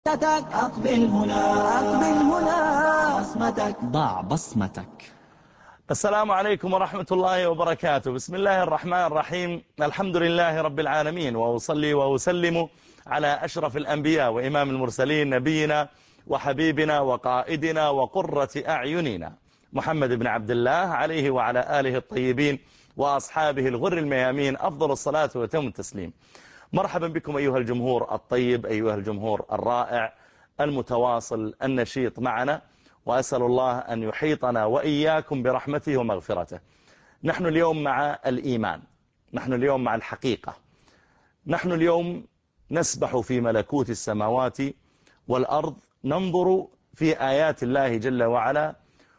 أقبل هنا أقبل هنا بصمتك ضع بصمتك. السلام عليكم ورحمة الله وبركاته. بسم الله الرحمن الرحيم. الحمد لله رب العالمين، وأصلي وأسلم على أشرف الأنبياء وإمام المرسلين، نبينا وحبيبنا وقائدنا وقرة أعيننا محمد بن عبد الله، عليه وعلى آله الطيبين وأصحابه الغر الميامين أفضل الصلاة وتم التسليم. مرحبا بكم أيها الجمهور الطيب، أيها الجمهور الرائع المتواصل النشيط معنا، وأسأل الله أن يحيطنا وإياكم برحمته ومغفرته. نحن اليوم مع الإيمان، نحن اليوم مع الحقيقة، نحن اليوم نسبح في ملكوت السماوات والأرض، ننظر في آيات الله جل وعلا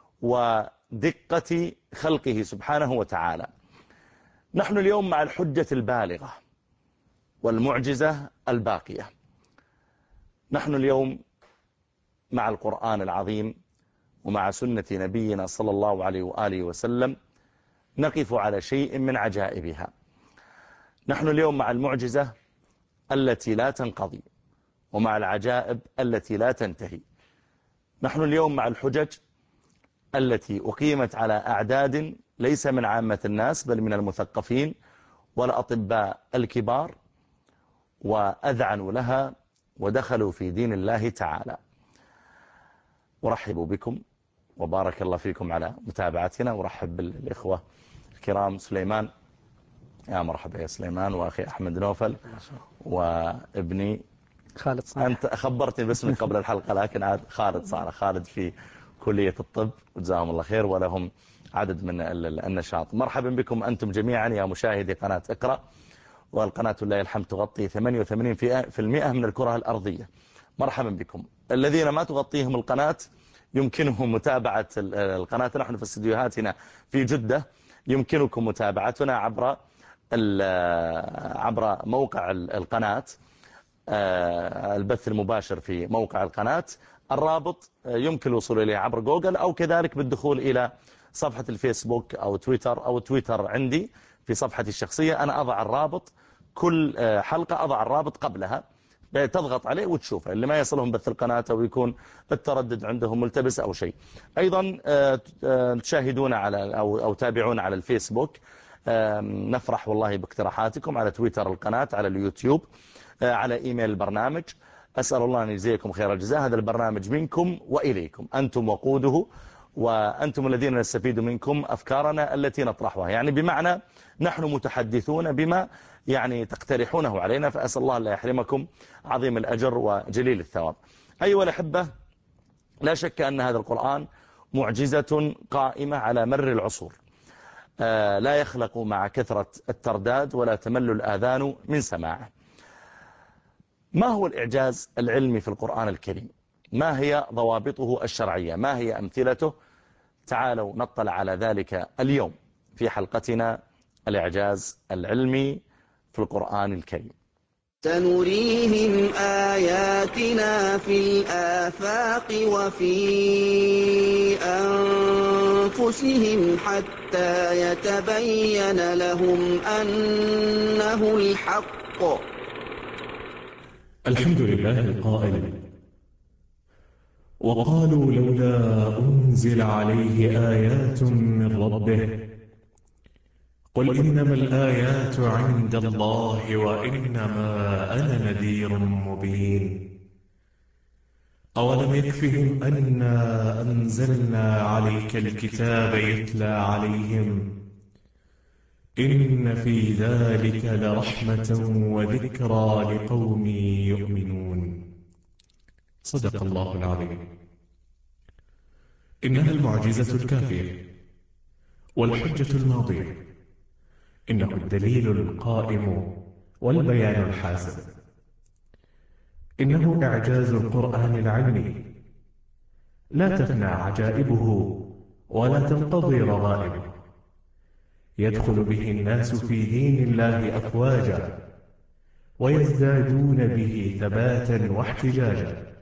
ودقة خلقه سبحانه وتعالى. نحن اليوم مع الحجة البالغة والمعجزة الباقية. نحن اليوم مع القرآن العظيم ومع سنة نبينا صلى الله عليه وآله وسلم، نقف على شيء من عجائبها. نحن اليوم مع المعجزة التي لا تنقضي، ومع العجائب التي لا تنتهي. نحن اليوم مع الحجج التي أقيمت على أعداد ليس من عامة الناس، بل من المثقفين والأطباء الكبار، وأذعنوا لها ودخلوا في دين الله تعالى. أرحب بكم وبارك الله فيكم على متابعتنا، ورحب بالإخوة الكرام سليمان. يا مرحبا يا سليمان، وأخي أحمد نوفل، وابني خالد صالح. أنت خبرتني باسمك قبل الحلقة، لكن عاد خالد صالح، خالد في كلية الطب، وجزاهم الله خير، ولهم عدد من النشاط. مرحبا بكم أنتم جميعا يا مشاهدي قناة اقرأ، والقناة لله الحمد تغطي 88% من الكرة الأرضية. مرحبا بكم. الذين ما تغطيهم القناة يمكنهم متابعة القناة، نحن في استديوهاتنا في جدة، يمكنكم متابعتنا عبر موقع القناة، البث المباشر في موقع القناة. الرابط يمكن الوصول إليه عبر جوجل، أو كذلك بالدخول إلى صفحة الفيسبوك أو تويتر عندي في صفحتي الشخصية. أنا أضع الرابط، كل حلقة أضع الرابط قبلها، تضغط عليه وتشوفه، اللي ما يصلهم بث القناة أو يكون التردد عندهم ملتبس أو شيء. أيضا تشاهدون على أو تابعون على الفيسبوك. نفرح والله باقتراحاتكم على تويتر القناة، على اليوتيوب، على إيميل البرنامج. أسأل الله أن يجزيكم خير الجزاء. هذا البرنامج منكم وإليكم، أنتم وقوده، وأنتم الذين نستفيد منكم أفكارنا التي نطرحها، يعني بمعنى نحن متحدثون بما يعني تقترحونه علينا، فأسأل الله أن لا يحرمكم عظيم الأجر وجليل الثواب. أيها الأحبة، لا شك أن هذا القرآن معجزة قائمة على مر العصور، لا يخلق مع كثرة الترداد ولا تمل الآذان من سماعه. ما هو الإعجاز العلمي في القرآن الكريم؟ ما هي ضوابطه الشرعية؟ ما هي أمثلته؟ تعالوا نطلع على ذلك اليوم في حلقتنا الإعجاز العلمي في القرآن الكريم. سنريهم آياتنا في الآفاق وفي أنفسهم حتى يتبين لهم أنه الحق. الحمد لله القائل: وقالوا لولا أنزل عليه آيات من ربه قل إنما الآيات عند الله وإنما أنا نذير مبين. أولم يكفهم أنا أنزلنا عليك الكتاب يتلى عليهم إن في ذلك لرحمة وذكرى لقوم يؤمنون. صدق الله العظيم. إنها المعجزة الكافية والحجة الماضية، إنه الدليل القائم والبيان الحاسم، إنه إعجاز القرآن العلمي، لا تفنى عجائبه ولا تنقضي رغائبه، يدخل به الناس في دين الله أفواجا ويزدادون به ثباتا واحتجاجا.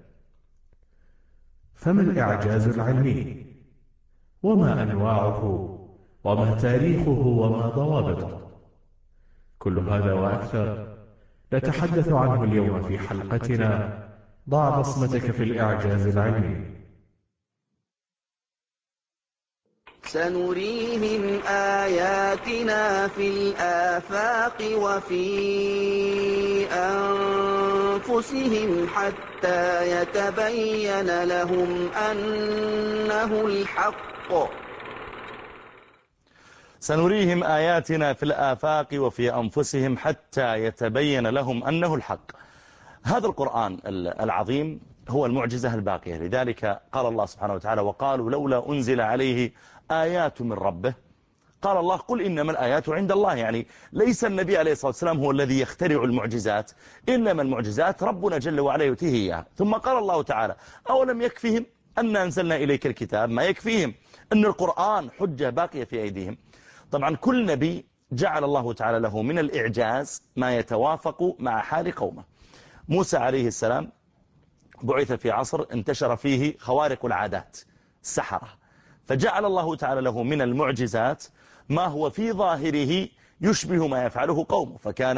فما الإعجاز العلمي؟ وما أنواعه؟ وما تاريخه؟ وما ضوابطه؟ كل هذا وأكثر نتحدث عنه اليوم في حلقتنا ضع بصمتك في الإعجاز العلمي. سنريهم آياتنا في الآفاق وفي أنفسهم حتى يتبين لهم أنه الحق. سنريهم آياتنا في الآفاق وفي أنفسهم حتى يتبين لهم أنه الحق. هذا القرآن العظيم هو المعجزة الباقية، لذلك قال الله سبحانه وتعالى: وقالوا لولا أنزل عليه آيات من ربه. قال الله: قل إنما الآيات عند الله. يعني ليس النبي عليه الصلاة والسلام هو الذي يخترع المعجزات، إنما المعجزات ربنا جل وعلا يؤتيه إياها. ثم قال الله تعالى: أولم يكفهم أن أنزلنا إليك الكتاب؟ ما يكفيهم أن القرآن حجة باقية في أيديهم. طبعا كل نبي جعل الله تعالى له من الإعجاز ما يتوافق مع حال قومه. موسى عليه السلام بعث في عصر انتشر فيه خوارق العادات، السحرة، فجعل الله تعالى له من المعجزات ما هو في ظاهره يشبه ما يفعله قومه،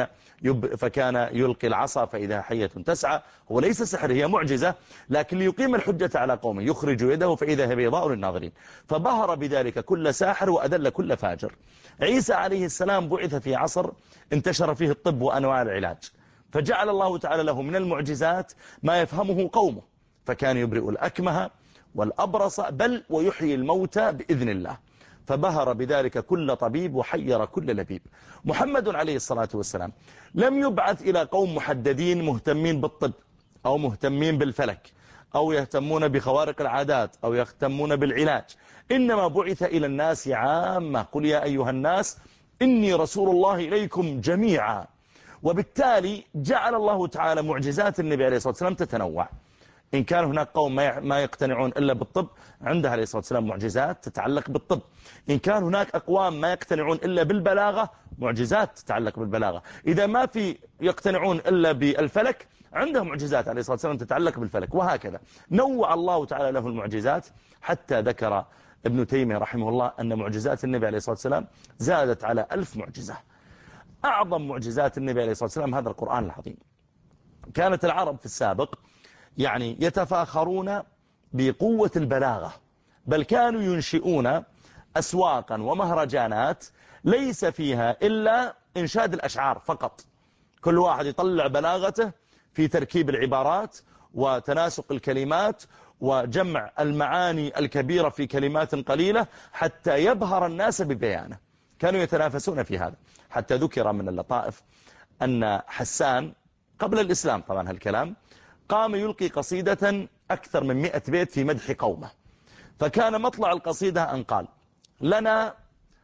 فكان يلقي العصا فإذا حية تسعى. هو ليس سحر، هي معجزة، لكن ليقيم الحجة على قومه يخرج يده فإذا هي بيضاء للناظرين، فبهر بذلك كل ساحر وأذل كل فاجر. عيسى عليه السلام بعث في عصر انتشر فيه الطب وأنواع العلاج، فجعل الله تعالى له من المعجزات ما يفهمه قومه، فكان يبرئ الأكمه والأبرص بل ويحيي الموتى بإذن الله، فبهر بذلك كل طبيب وحير كل لبيب. محمد عليه الصلاة والسلام لم يبعث إلى قوم محددين مهتمين بالطب أو مهتمين بالفلك أو يهتمون بخوارق العادات أو يهتمون بالعلاج، إنما بعث إلى الناس عامة: قل يا أيها الناس إني رسول الله إليكم جميعا. وبالتالي جعل الله تعالى معجزات النبي عليه الصلاة والسلام تتنوع. إن كان هناك قوم ما يقتنعون إلا بالطب، عنده عليه الصلاة والسلام معجزات تتعلق بالطب. إن كان هناك أقوام ما يقتنعون إلا بالبلاغة، معجزات تتعلق بالبلاغة. إذا ما في يقتنعون إلا بالفلك، عنده معجزات عليه الصلاة والسلام تتعلق بالفلك، وهكذا نوع الله تعالى له المعجزات. حتى ذكر ابن تيمية رحمه الله أن معجزات النبي عليه الصلاة والسلام زادت على 1000 معجزة. أعظم معجزات النبي عليه الصلاة والسلام هذا القرآن العظيم. كانت العرب في السابق يعني يتفاخرون بقوة البلاغة، بل كانوا ينشئون أسواقا ومهرجانات ليس فيها إلا إنشاد الأشعار فقط، كل واحد يطلع بلاغته في تركيب العبارات وتناسق الكلمات وجمع المعاني الكبيرة في كلمات قليلة حتى يبهر الناس ببيانه. كانوا يتنافسون في هذا، حتى ذكر من اللطائف أن حسان قبل الإسلام طبعا هالكلام قام يلقي قصيدة أكثر من 100 بيت في مدح قومه، فكان مطلع القصيدة أن قال: لنا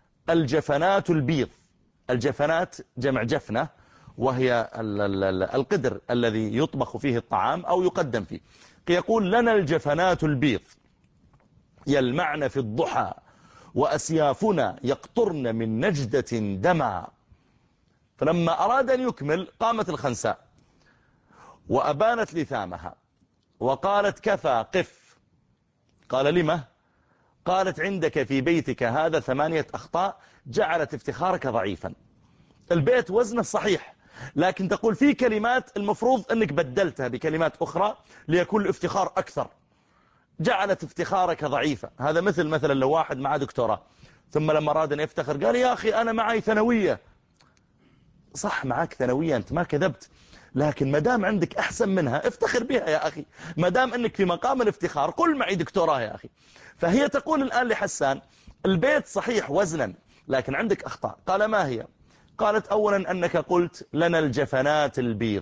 الجفنات البيض. الجفنات جمع جفنة، وهي القدر الذي يطبخ فيه الطعام أو يقدم فيه. يقول: لنا الجفنات البيض يلمعن في الضحى وأسيافنا يقطرن من نجدة دما. فلما أراد أن يكمل قامت الخنساء وأبانت لثامها وقالت: كفى قف. قال: لما؟ قالت: عندك في بيتك هذا 8 أخطاء جعلت افتخارك ضعيفا. البيت وزنه صحيح، لكن تقول في كلمات المفروض أنك بدلتها بكلمات أخرى ليكون الافتخار أكثر، جعلت افتخارك ضعيفا. هذا مثلا لو واحد معه دكتوراه ثم لما أراد أن يفتخر قال: يا أخي أنا معي ثانوية. صح، معك ثانوية، أنت ما كذبت، لكن مدام عندك أحسن منها افتخر بها يا أخي، مدام أنك في مقام الافتخار قل معي دكتوراه يا أخي. فهي تقول الآن لحسان: البيت صحيح وزنا لكن عندك أخطاء. قال: ما هي؟ قالت: أولا أنك قلت لنا الجفنات البيض.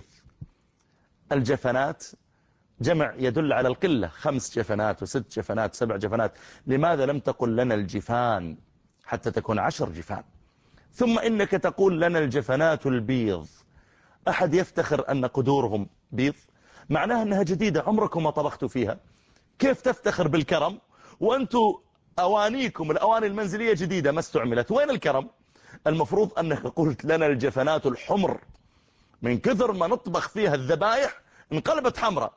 الجفنات جمع يدل على القلة، 5 جفنات و6 جفنات 7 جفنات، لماذا لم تقل لنا الجفان حتى تكون 10 جفان؟ ثم إنك تقول لنا الجفنات البيض. أحد يفتخر أن قدورهم بيض؟ معناها أنها جديدة عمركم ما طبختوا فيها. كيف تفتخر بالكرم وأنتوا أوانيكم الأواني المنزلية جديدة ما استعملت؟ وين الكرم؟ المفروض أنك قلت لنا الجفنات الحمر، من كثر ما نطبخ فيها الذبائح انقلبت حمراء.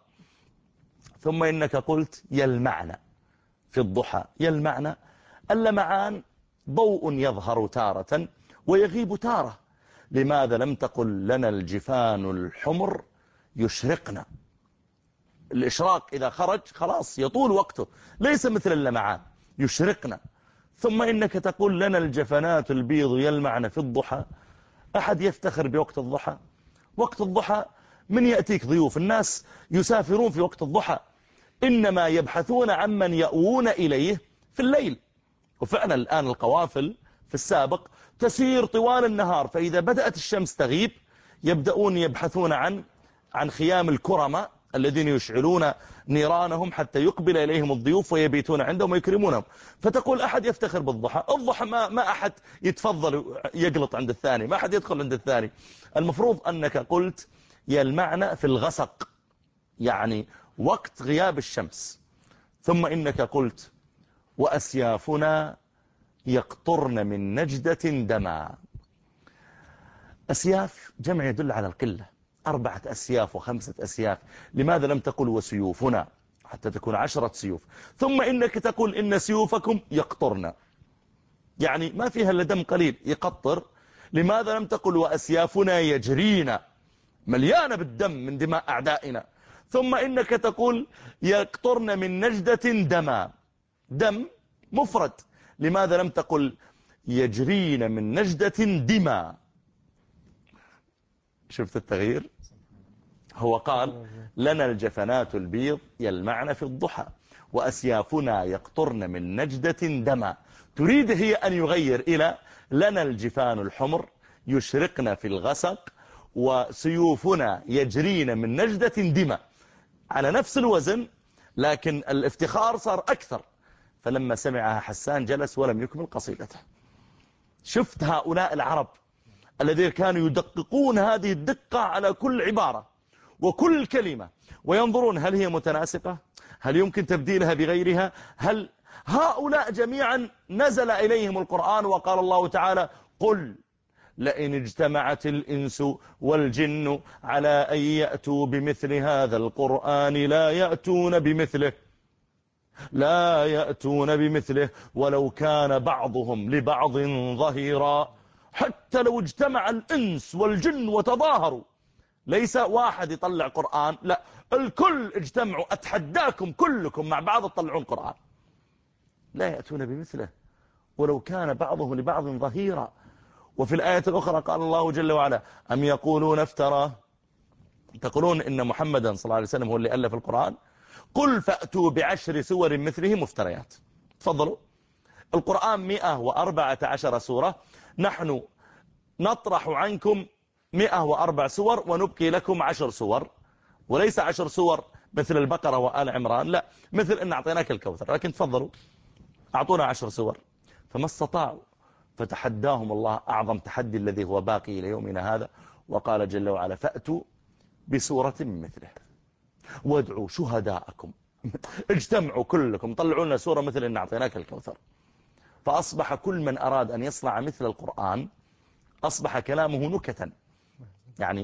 ثم إنك قلت يلمعن في الضحى. يلمعن، اللمعان ضوء يظهر تارة ويغيب تارة، لماذا لم تقل لنا الجفان الحمر يشرقنا؟ الإشراق إذا خرج خلاص يطول وقته، ليس مثل اللمعان يشرقنا. ثم إنك تقول لنا الجفنات البيض يلمعن في الضحى. أحد يفتخر بوقت الضحى؟ وقت الضحى من يأتيك ضيوف، الناس يسافرون في وقت الضحى، إنما يبحثون عمن يأوون إليه في الليل. وفعلا الآن القوافل في السابق تسير طوال النهار، فإذا بدأت الشمس تغيب يبدأون يبحثون عن خيام الكرماء الذين يشعلون نيرانهم حتى يقبل إليهم الضيوف ويبيتون عندهم ويكرمونهم. فتقول أحد يفتخر بالضحى؟ الضحى ما أحد يتفضل يقلط عند الثاني، ما أحد يدخل عند الثاني. المفروض أنك قلت يلمعن في الغسق، يعني وقت غياب الشمس. ثم إنك قلت وأسيافنا يقطرن من نجدة دما. أسياف جمع يدل على القلة، 4 أسياف و5 أسياف، لماذا لم تقل وسيوفنا حتى تكون 10 سيوف؟ ثم إنك تقول إن سيوفكم يقطرن، يعني ما فيها إلا دم قليل يقطر، لماذا لم تقل وأسيافنا يجرين مليانة بالدم من دماء أعدائنا؟ ثم إنك تقول يقطرن من نجدة دما، دم مفرد، لماذا لم تقل يجرين من نجدة دما؟ شفت التغيير؟ هو قال لنا الجفنات البيض يلمعن في الضحى وأسيافنا يقطرن من نجدة دما. تريد هي أن يغير إلى لنا الجفان الحمر يشرقن في الغسق وسيوفنا يجرين من نجدة دما، على نفس الوزن، لكن الافتخار صار أكثر. فلما سمعها حسان جلس ولم يكمل قصيدته. شفت هؤلاء العرب الذين كانوا يدققون هذه الدقة على كل عبارة وكل كلمة، وينظرون هل هي متناسقة، هل يمكن تبديلها بغيرها، هل هؤلاء جميعا نزل إليهم القرآن وقال الله تعالى قل لئن اجتمعت الإنس والجن على أن يأتوا بمثل هذا القرآن لا يأتون بمثله ولو كان بعضهم لبعض ظهيرا. حتى لو اجتمع الإنس والجن وتظاهروا، ليس واحد يطلع قرآن، لا، الكل اجتمعوا، أتحداكم كلكم مع بعض تطلعون قرآن، لا يأتون بمثله ولو كان بعضهم لبعض ظهيرا. وفي الآية الأخرى قال الله جل وعلا أم يقولون افتراه، تقولون إن محمدا صلى الله عليه وسلم هو اللي ألف القرآن، قل فأتوا ب10 سور مثله مفتريات. تفضلوا، القرآن 114 سورة، نحن نطرح عنكم 104 سور ونبقي لكم 10 سور، وليس 10 سور مثل البقرة وآل عمران، لا، مثل إن أعطيناك الكوثر، لكن تفضلوا أعطونا 10 سور. فما استطاعوا، فتحداهم الله أعظم تحدي الذي هو باقي إلى يومنا هذا، وقال جل وعلا فأتوا بسورة من مثله وادعوا شهداءكم، اجتمعوا كلكم طلعوا لنا سورة مثل إن أعطيناك الكوثر. فأصبح كل من أراد أن يصنع مثل القرآن أصبح كلامه نكتا. يعني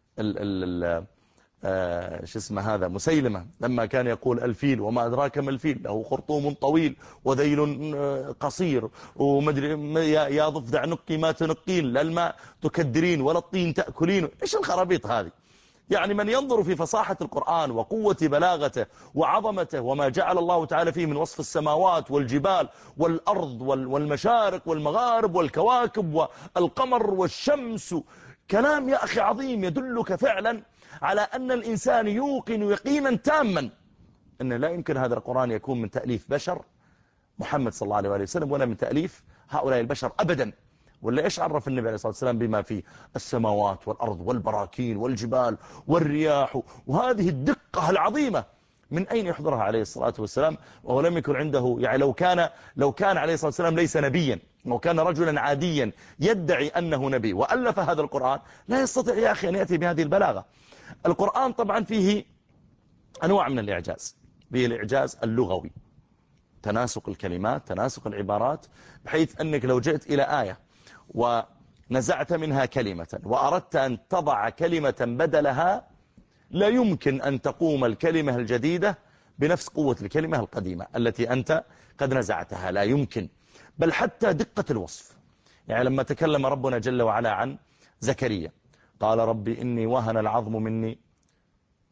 شو اسمه هذا مسيلمة لما كان يقول الفيل وما أدراك ما الفيل له خرطوم طويل وذيل قصير ومدري يا ضفدع نقي ما تنقين لا الماء تكدرين ولا الطين تأكلين. إيش الخرابيط هذه؟ يعني من ينظر في فصاحة القرآن وقوة بلاغته وعظمته وما جعل الله تعالى فيه من وصف السماوات والجبال والأرض والمشارق والمغارب والكواكب والقمر والشمس، كلام يا أخي عظيم يدلك فعلا على أن الإنسان يوقن يقينا تاما أن لا يمكن هذا القرآن يكون من تأليف بشر محمد صلى الله عليه وسلم ولا من تأليف هؤلاء البشر أبدا. ولا إيش عرف النبي عليه الصلاة والسلام بما فيه السماوات والأرض والبراكين والجبال والرياح وهذه الدقة العظيمة؟ من أين يحضرها عليه الصلاة والسلام وهو لم يكن عنده، يعني لو كان عليه الصلاة والسلام ليس نبيا وكان رجلا عاديا يدعي أنه نبي وألف هذا القرآن لا يستطيع يا أخي أن يأتي بهذه البلاغة. القرآن طبعا فيه أنواع من الإعجاز، فيه الإعجاز اللغوي، تناسق الكلمات تناسق العبارات، بحيث أنك لو جئت إلى آية ونزعت منها كلمة وأردت أن تضع كلمة بدلها لا يمكن أن تقوم الكلمة الجديدة بنفس قوة الكلمة القديمة التي أنت قد نزعتها، لا يمكن. بل حتى دقة الوصف، يعني لما تكلم ربنا جل وعلا عن زكريا قال ربي إني وهن العظم مني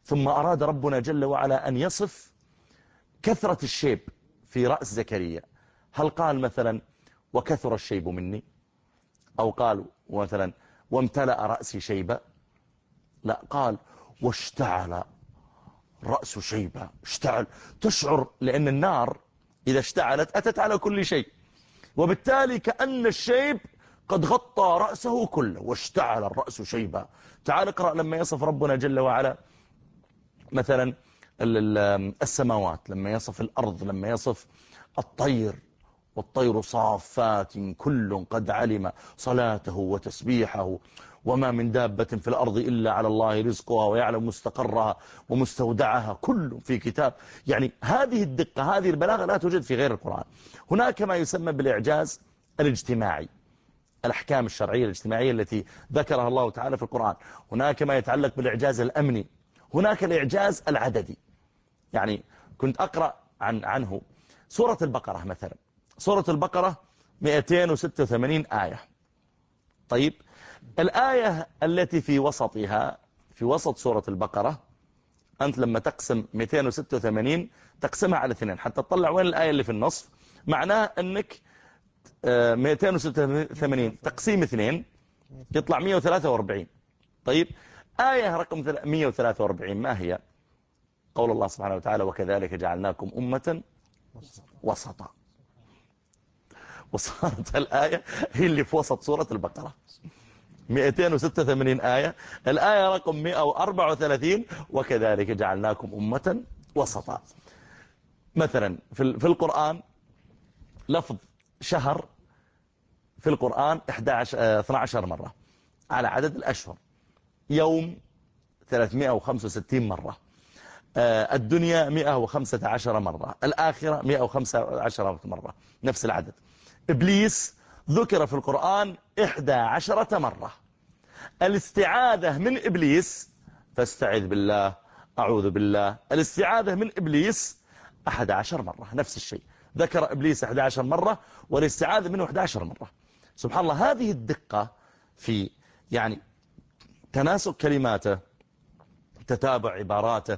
ثم أراد ربنا جل وعلا أن يصف كثرة الشيب في رأس زكريا. هل قال مثلا وكثر الشيب مني، أو قال مثلا وامتلأ رأسي شيبا؟ لا، قال واشتعل رأس شيبا. اشتعل، تشعر، لأن النار إذا اشتعلت أتت على كل شيء، وبالتالي كأن الشيب قد غطى رأسه كله. واشتعل الرأس شيبا. تعال اقرأ لما يصف ربنا جل وعلا مثلا السماوات، لما يصف الأرض، لما يصف الطير، والطير صافات كل قد علم صلاته وتسبيحه وما من دابة في الأرض إلا على الله رزقها ويعلم مستقرها ومستودعها كل في كتاب. يعني هذه الدقة، هذه البلاغة لا توجد في غير القرآن. هناك ما يسمى بالإعجاز الاجتماعي، الأحكام الشرعية الاجتماعية التي ذكرها الله تعالى في القرآن. هناك ما يتعلق بالإعجاز الأمني، هناك الإعجاز العددي. يعني كنت أقرأ عنه سورة البقرة مثلا. سورة البقرة 286 آية. طيب، الآية التي في وسطها، في وسط سورة البقرة، أنت لما تقسم 286 تقسمها على 2 حتى تطلع وين الآية اللي في النصف. معناه أنك 286 تقسيم 2 يطلع 143. طيب، آية رقم 143 ما هي؟ قول الله سبحانه وتعالى وكذلك جعلناكم أمة وسطا. وصارت الآية هي اللي في وسط سورة البقرة، 286 آية. الآية رقم 134 وكذلك جعلناكم أمة وسطا. مثلا في القرآن لفظ شهر في القرآن 12 مرة على عدد الأشهر. يوم 365 مرة. الدنيا 115 مرة. الآخرة 115 مرة، نفس العدد. إبليس ذكر في القرآن 11 مرة. الاستعاذة من إبليس، فاستعذ بالله، أعوذ بالله، الاستعاذة من إبليس 11 مرة، نفس الشيء. ذكر إبليس 11 مرة والاستعاذة منه 11 مرة. سبحان الله، هذه الدقة في يعني تناسق كلماته، تتابع عباراته،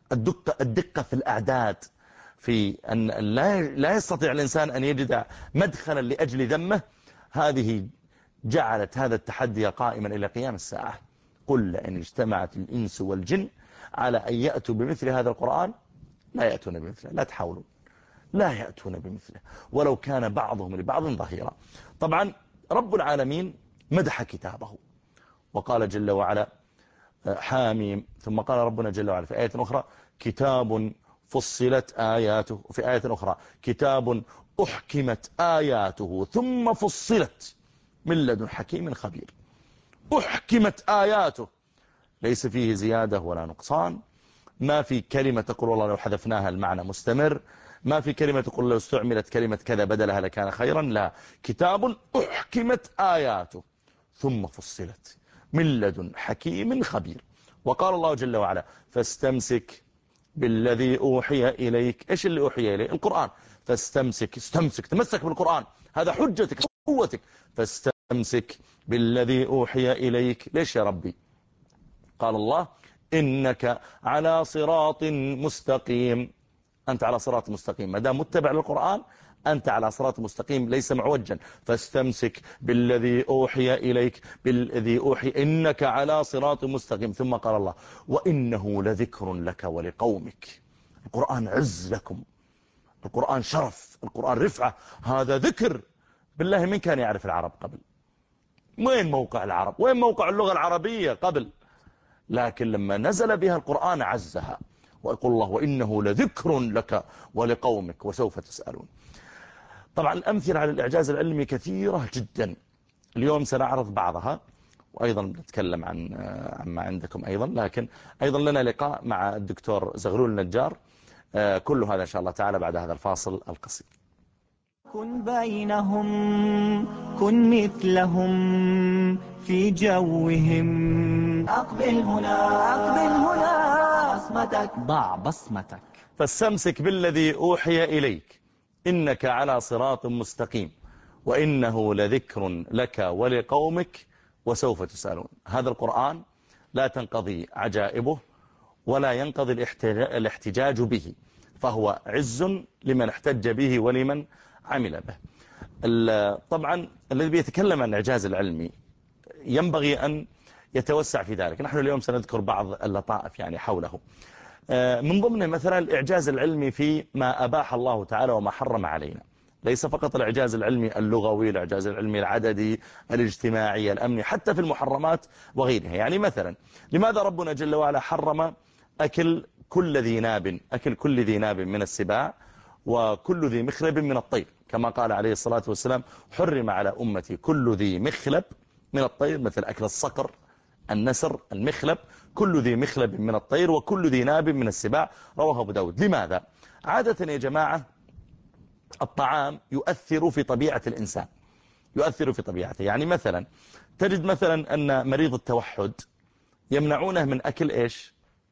الدقة في الأعداد، في أن لا يستطيع الإنسان أن يجد مدخلا لأجل ذمه. هذه جعلت هذا التحدي قائما إلى قيام الساعة. قل لئن اجتمعت الإنس والجن على أن يأتوا بمثل هذا القرآن لا يأتون بمثله. لا تحاولوا، لا يأتون بمثله ولو كان بعضهم لبعض ظهيرا. طبعا رب العالمين مدح كتابه وقال جل وعلا حاميم. ثم قال ربنا جل وعلا في آية أخرى كتاب فصلت آياته، وفي آية أخرى كتاب أحكمت آياته ثم فصلت من لدن حكيم خبير. أحكمت آياته، ليس فيه زيادة ولا نقصان. ما في كلمة تقول والله لو حذفناها المعنى مستمر. ما في كلمة تقول لو استعملت كلمة كذا بدلها لكان خيرا. لا، كتاب أحكمت آياته ثم فصلت من لدن حكيم خبير. وقال الله جل وعلا فاستمسك بالذي أوحي إليك. إيش اللي أوحي إليك؟ القرآن. استمسك، تمسك بالقرآن، هذا حجتك قوتك. فاستمسك بالذي أوحي إليك. ليش يا ربي؟ قال الله إنك على صراط مستقيم. أنت على صراط مستقيم، ما دام متبع للقرآن أنت على صراط مستقيم ليس معوجا. فاستمسك بالذي أوحي إليك، بالذي أوحي، إنك على صراط مستقيم. ثم قال الله وإنه لذكر لك ولقومك. القرآن عز لكم، القرآن شرف، القرآن رفعة، هذا ذكر. بالله من كان يعرف العرب قبل؟ وين موقع العرب؟ وين موقع اللغة العربية قبل؟ لكن لما نزل بها القرآن عزها. ويقول الله وإنه لذكر لك ولقومك وسوف تسألون. طبعا الأمثلة على الإعجاز العلمي كثيرة جدا. اليوم سنعرض بعضها، وأيضا نتكلم عن ما عندكم أيضا، لكن أيضا لنا لقاء مع الدكتور زغلول النجار. كل هذا إن شاء الله تعالى بعد هذا الفاصل القصير. كن بينهم، كن مثلهم في جوهم. أقبل هنا بصمتك، ضع بصمتك. فاستمسك بالذي أوحي إليك إنك على صراط مستقيم وإنه لذكر لك ولقومك وسوف تسألون. هذا القرآن لا تنقضي عجائبه ولا ينقضي الاحتجاج به، فهو عز لمن احتج به ولمن عمل به. طبعا الذي بيتكلم عن الإعجاز العلمي ينبغي أن يتوسع في ذلك. نحن اليوم سنذكر بعض اللطائف يعني حوله. من ضمنه مثلا الإعجاز العلمي في ما أباح الله تعالى وما حرم علينا، ليس فقط الإعجاز العلمي اللغوي، الإعجاز العلمي العددي، الاجتماعي، الأمني، حتى في المحرمات وغيرها. يعني مثلا لماذا ربنا جل وعلا حرم أكل كل ذي ناب من السباع وكل ذي مخلب من الطير، كما قال عليه الصلاة والسلام حرم على أمتي كل ذي مخلب من الطير، مثل أكل الصقر، النسر، المخلب، كل ذي مخلب من الطير وكل ذي ناب من السباع، رواه أبو داود. لماذا؟ عادة يا جماعة الطعام يؤثر في طبيعة الإنسان، يؤثر في طبيعته. يعني مثلا تجد مثلا أن مريض التوحد يمنعونه من أكل إيش؟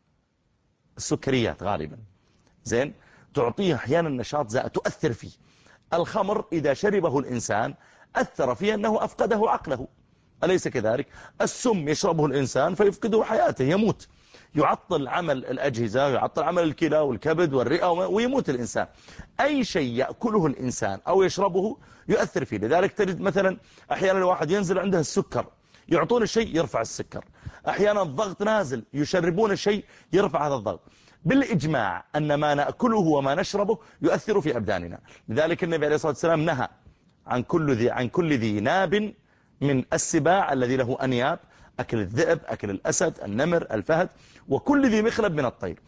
السكريات غالبا. زين، تعطيه أحيانا نشاط زائد تؤثر فيه. الخمر إذا شربه الإنسان أثر فيه أنه أفقده عقله، أليس كذلك؟ السم يشربه الإنسان فيفقده حياته، يموت، يعطل عمل الأجهزة، يعطل عمل الكلى والكبد والرئة ويموت الإنسان. أي شيء يأكله الإنسان أو يشربه يؤثر فيه. لذلك تجد مثلا أحيانا الواحد ينزل عنده السكر، يعطون الشيء يرفع السكر. أحيانا الضغط نازل، يشربون الشيء يرفع هذا الضغط. بالإجماع أن ما نأكله وما نشربه يؤثر في أبداننا. لذلك النبي عليه الصلاة والسلام نهى عن كل ذي ناب من السباع الذي له أنياب، أكل الذئب، أكل الأسد، النمر، الفهد، وكل ذي مخلب من الطير.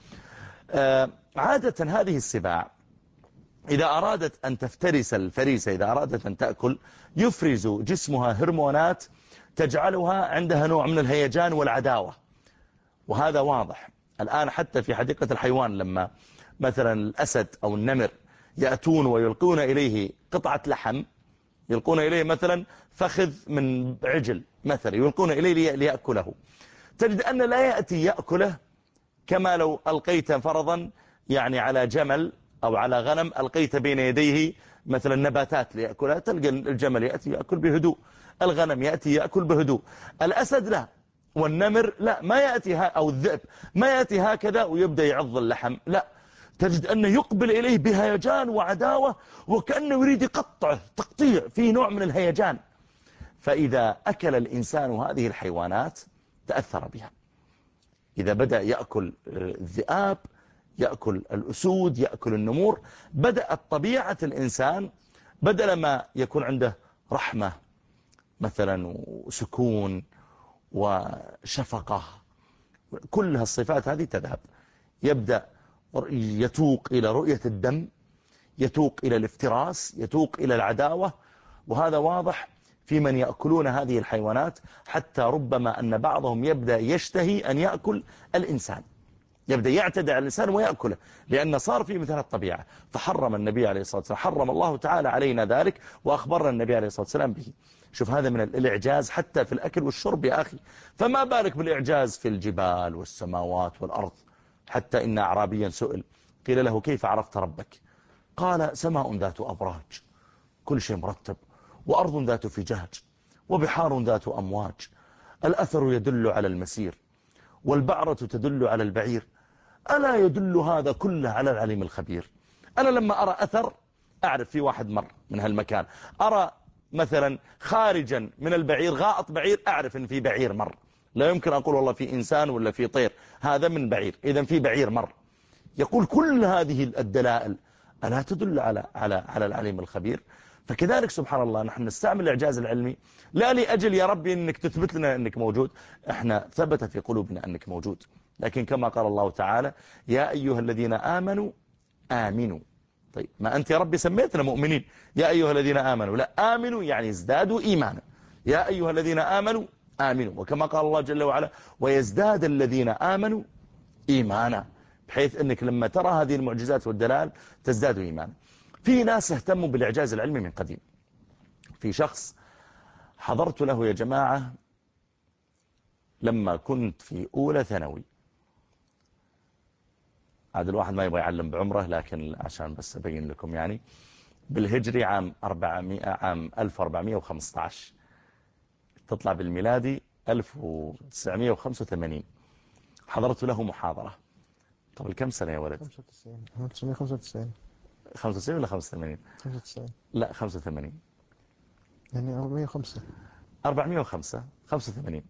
عادة هذه السباع إذا أرادت أن تفترس الفريسة، إذا أرادت أن تأكل، يفرز جسمها هرمونات تجعلها عندها نوع من الهيجان والعداوة، وهذا واضح الآن حتى في حديقة الحيوان. لما مثلا الأسد أو النمر يأتون ويلقون إليه قطعة لحم، يلقون إليه مثلا فخذ من عجل مثلا، يلقون إليه ليأكله، تجد أن لا يأتي يأكله كما لو ألقيت فرضا يعني على جمل أو على غنم، ألقيت بين يديه مثلا نباتات ليأكلها، تلقى الجمل يأتي يأكل بهدوء، الغنم يأتي يأكل بهدوء. الأسد لا، والنمر لا، ما يأتي أو الذئب ما يأتي هكذا ويبدأ يعض اللحم، لا، تجد أنه يقبل إليه بهيجان وعداوة، وكأنه يريد يقطعه تقطيع، في نوع من الهيجان. فإذا أكل الإنسان هذه الحيوانات تأثر بها. إذا بدأ يأكل الذئاب، يأكل الأسود، يأكل النمور، بدأت طبيعة الإنسان بدل ما يكون عنده رحمة مثلا وسكون وشفقة، كل هالصفات هذه تذهب. يبدأ يتوق إلى رؤية الدم، يتوق إلى الافتراس، يتوق إلى العداوة. وهذا واضح في من يأكلون هذه الحيوانات، حتى ربما أن بعضهم يبدأ يشتهي أن يأكل الإنسان، يبدأ يعتدي على الإنسان ويأكله، لأن صار في مثل الطبيعة. فحرم النبي عليه الصلاة والسلام، حرم الله تعالى علينا ذلك، وأخبرنا النبي عليه الصلاة والسلام به. شوف هذا من الإعجاز حتى في الأكل والشرب يا أخي، فما بالك بالإعجاز في الجبال والسماوات والأرض. حتى إن أعرابيا سئل، قيل له كيف عرفت ربك؟ قال سماء ذات أبراج، كل شيء مرتب، وأرض ذات فجاج، وبحار ذات أمواج، الأثر يدل على المسير، والبعرة تدل على البعير، ألا يدل هذا كله على العليم الخبير؟ أنا لما أرى أثر أعرف في واحد مر من هالمكان، أرى مثلا خارجا من البعير غائط بعير، أعرف أن في بعير مر. لا يمكن أقول والله في إنسان ولا في طير، هذا من بعير، إذن في بعير مر. يقول كل هذه الدلائل ألا تدل على العليم الخبير؟ فكذلك سبحان الله نحن نستعمل الإعجاز العلمي لا لأجل يا ربي أنك تثبت لنا أنك موجود، احنا ثبت في قلوبنا أنك موجود، لكن كما قال الله تعالى يا أيها الذين آمنوا آمنوا. طيب ما أنت يا ربي سميتنا مؤمنين، يا أيها الذين آمنوا، لا، آمنوا يعني ازدادوا إيمانا، يا أيها الذين آمنوا آمنوا. وكما قال الله جل وعلا ويزداد الذين آمنوا إيمانا، بحيث أنك لما ترى هذه المعجزات والدلال تزداد إيمانا. في ناس اهتموا بالإعجاز العلمي من قديم. في شخص حضرت له يا جماعة لما كنت في أولى ثانوي، هذا الواحد ما يبغى يعلم بعمره لكن عشان بس أبين لكم، يعني بالهجري عام 1415، تطلع بالميلادي 1985. حضرت له محاضرة قبل كم سنة يا ولد؟ 95 1995. 95 ولا 85؟ 95. لا 85. يعني 405. 405 85.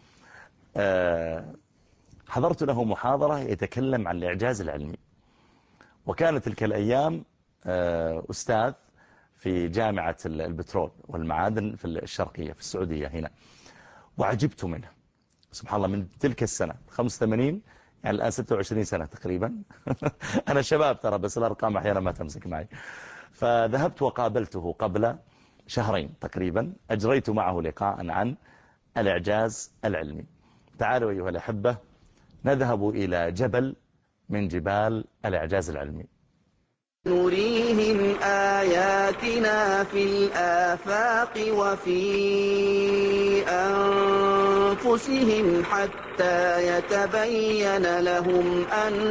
حضرت له محاضرة يتكلم عن الإعجاز العلمي، وكانت تلك الأيام أستاذ في جامعة البترول والمعادن في الشرقية في السعودية هنا، وعجبت منه سبحان الله. من تلك السنة 85 يعني الآن 26 سنة تقريبا. أنا شباب ترى، بس الأرقام أحيانا ما تمسك معي. فذهبت وقابلته قبل شهرين تقريبا، أجريت معه لقاء عن الإعجاز العلمي. تعالوا أيها الأحبة نذهب إلى جبل من جبال الإعجاز العلمي. نريهم آياتنا في الآفاق وفي أنفسهم حتى يتبين لهم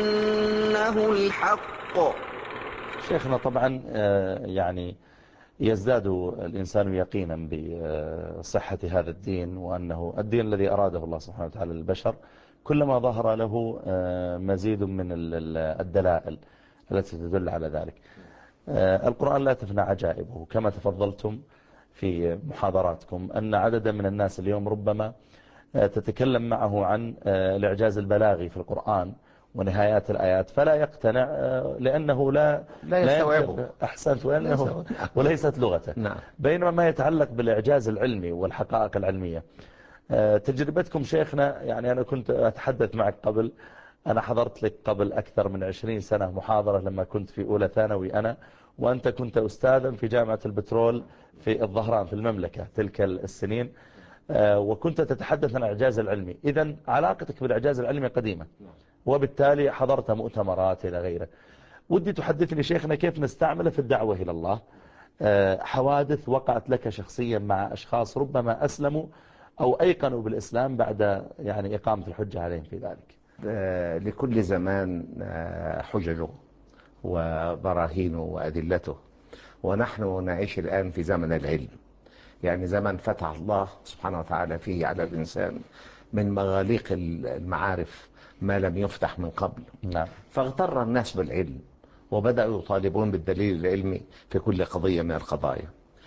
أنه الحق. شيخنا طبعا يعني يزداد الإنسان يقينا بصحة هذا الدين، وأنه الدين الذي أراده الله سبحانه وتعالى للبشر كلما ظهر له مزيد من الدلائل التي تدل على ذلك. القرآن لا تفنى عجائبه، كما تفضلتم في محاضراتكم أن عددا من الناس اليوم ربما تتكلم معه عن الإعجاز البلاغي في القرآن ونهايات الآيات فلا يقتنع، لأنه لا يستوعبه. أحسنت، وأنه وليست لغته. نعم. بينما ما يتعلق بالإعجاز العلمي والحقائق العلمية، تجربتكم شيخنا، يعني أنا كنت أتحدث معك قبل، أنا حضرت لك قبل أكثر من 20 سنة محاضرة لما كنت في أولى ثانوي أنا، وأنت كنت أستاذا في جامعة البترول في الظهران في المملكة تلك السنين، وكنت تتحدث عن الإعجاز العلمي. إذن علاقتك بالإعجاز العلمي قديمة، وبالتالي حضرت مؤتمرات إلى غيره. ودي تحدثني شيخنا كيف نستعمله في الدعوة إلى الله، حوادث وقعت لك شخصيا مع أشخاص ربما أسلموا أو أيقنوا بالإسلام بعد يعني إقامة الحجة عليهم في ذلك. لكل زمان حججه وبراهينه وأدلته، ونحن نعيش الآن في زمن العلم، يعني زمن فتح الله سبحانه وتعالى فيه على الإنسان من مغاليق المعارف ما لم يفتح من قبل. نعم. فاغتر الناس بالعلم وبدأوا يطالبون بالدليل العلمي في كل قضية من القضايا،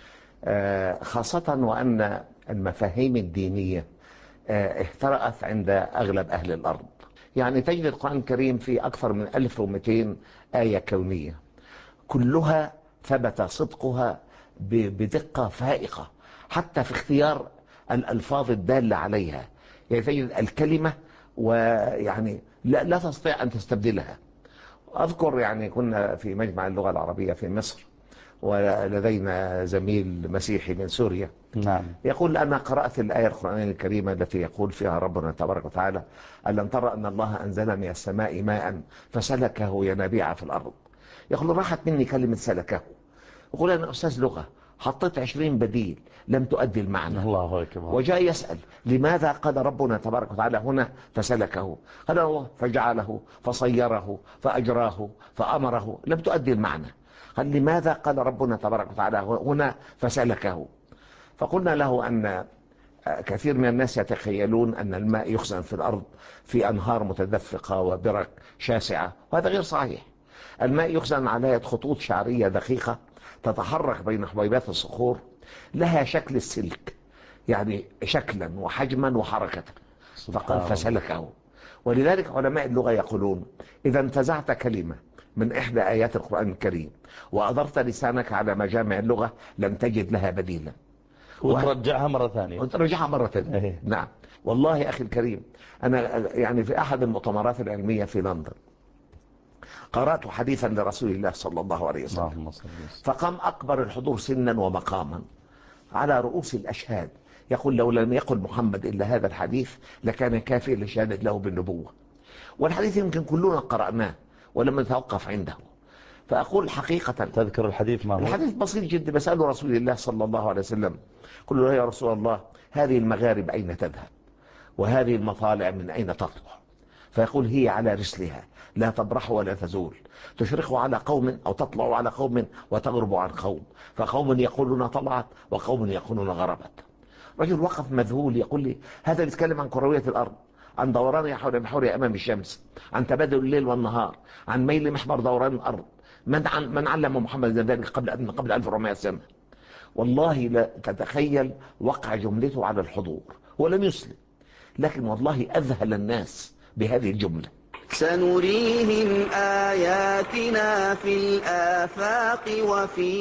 خاصة وأن المفاهيم الدينية اخترأت عند أغلب أهل الأرض. يعني تجد القرآن الكريم في أكثر من 1200 آية كونية كلها ثبت صدقها بدقة فائقة، حتى في اختيار الألفاظ الدالة عليها. يعني تجد الكلمة ويعني لا تستطيع أن تستبدلها. أذكر يعني كنا في مجمع اللغة العربية في مصر، ولدينا زميل مسيحي من سوريا. نعم. يقول أنا قرأت الآية القرآنية الكريمة التي يقول فيها ربنا تبارك وتعالى ألم ترى أن الله أنزل من السماء ماء فسلكه ينابيع في الأرض. يقول راحت مني كلمة سلكه. يقول أنا أستاذ لغة حطيت 20 بديل لم تؤدي المعنى. الله أكبر. وجاء يسأل لماذا قال ربنا تبارك وتعالى هنا فسلكه؟ قال الله فجعله فصيره فأجراه فأمره، لم تؤدي المعنى. قال لماذا قال ربنا تبارك وتعالى هنا فسلكه؟ فقلنا له أن كثير من الناس يتخيلون أن الماء يخزن في الأرض في أنهار متدفقة وبرك شاسعة، وهذا غير صحيح. الماء يخزن على خطوط شعرية دقيقة تتحرك بين حبيبات الصخور لها شكل السلك، يعني شكلا وحجما وحركة، فقال فسلكه. ولذلك علماء اللغة يقولون إذا انتزعت كلمة من إحدى آيات القرآن الكريم وأضرت لسانك على مجامع اللغة لم تجد لها بديلا، وترجعها مرة ثانية. وترجعها مرة ثانية. إيه. نعم والله يا أخي الكريم، أنا يعني في أحد المؤتمرات العلمية في لندن قرأت حديثا لرسول الله صلى الله عليه وسلم، فقام أكبر الحضور سنا ومقاما على رؤوس الأشهاد يقول لو لم يقل محمد إلا هذا الحديث لكان كافي لشهادة له بالنبوة. والحديث يمكن كلنا قرأناه ولم نتوقف عنده. فأقول حقيقة، تذكر الحديث ما هو؟ الحديث بسيط جدا، بسأله رسول الله صلى الله عليه وسلم قل له يا رسول الله هذه المغارب أين تذهب وهذه المطالع من أين تطلع؟ فيقول هي على رسلها لا تبرح ولا تزول، تشرق على قوم أو تطلع على قوم وتغرب عن قوم، فقوم يقولون طلعت وقوم يقولون غربت. رجل وقف مذهول يقول لي هذا يتكلم عن كروية الأرض. عن دوران حول المحور أمام الشمس، عن تبادل الليل والنهار، عن ميل محور دوران الأرض. من علم محمد ذلك قبل 1400 سنة؟ والله لا تتخيل وقع جملته على الحضور، ولم يسلم، لكن والله أذهل الناس بهذه الجملة. سنريهم آياتنا في الآفاق وفي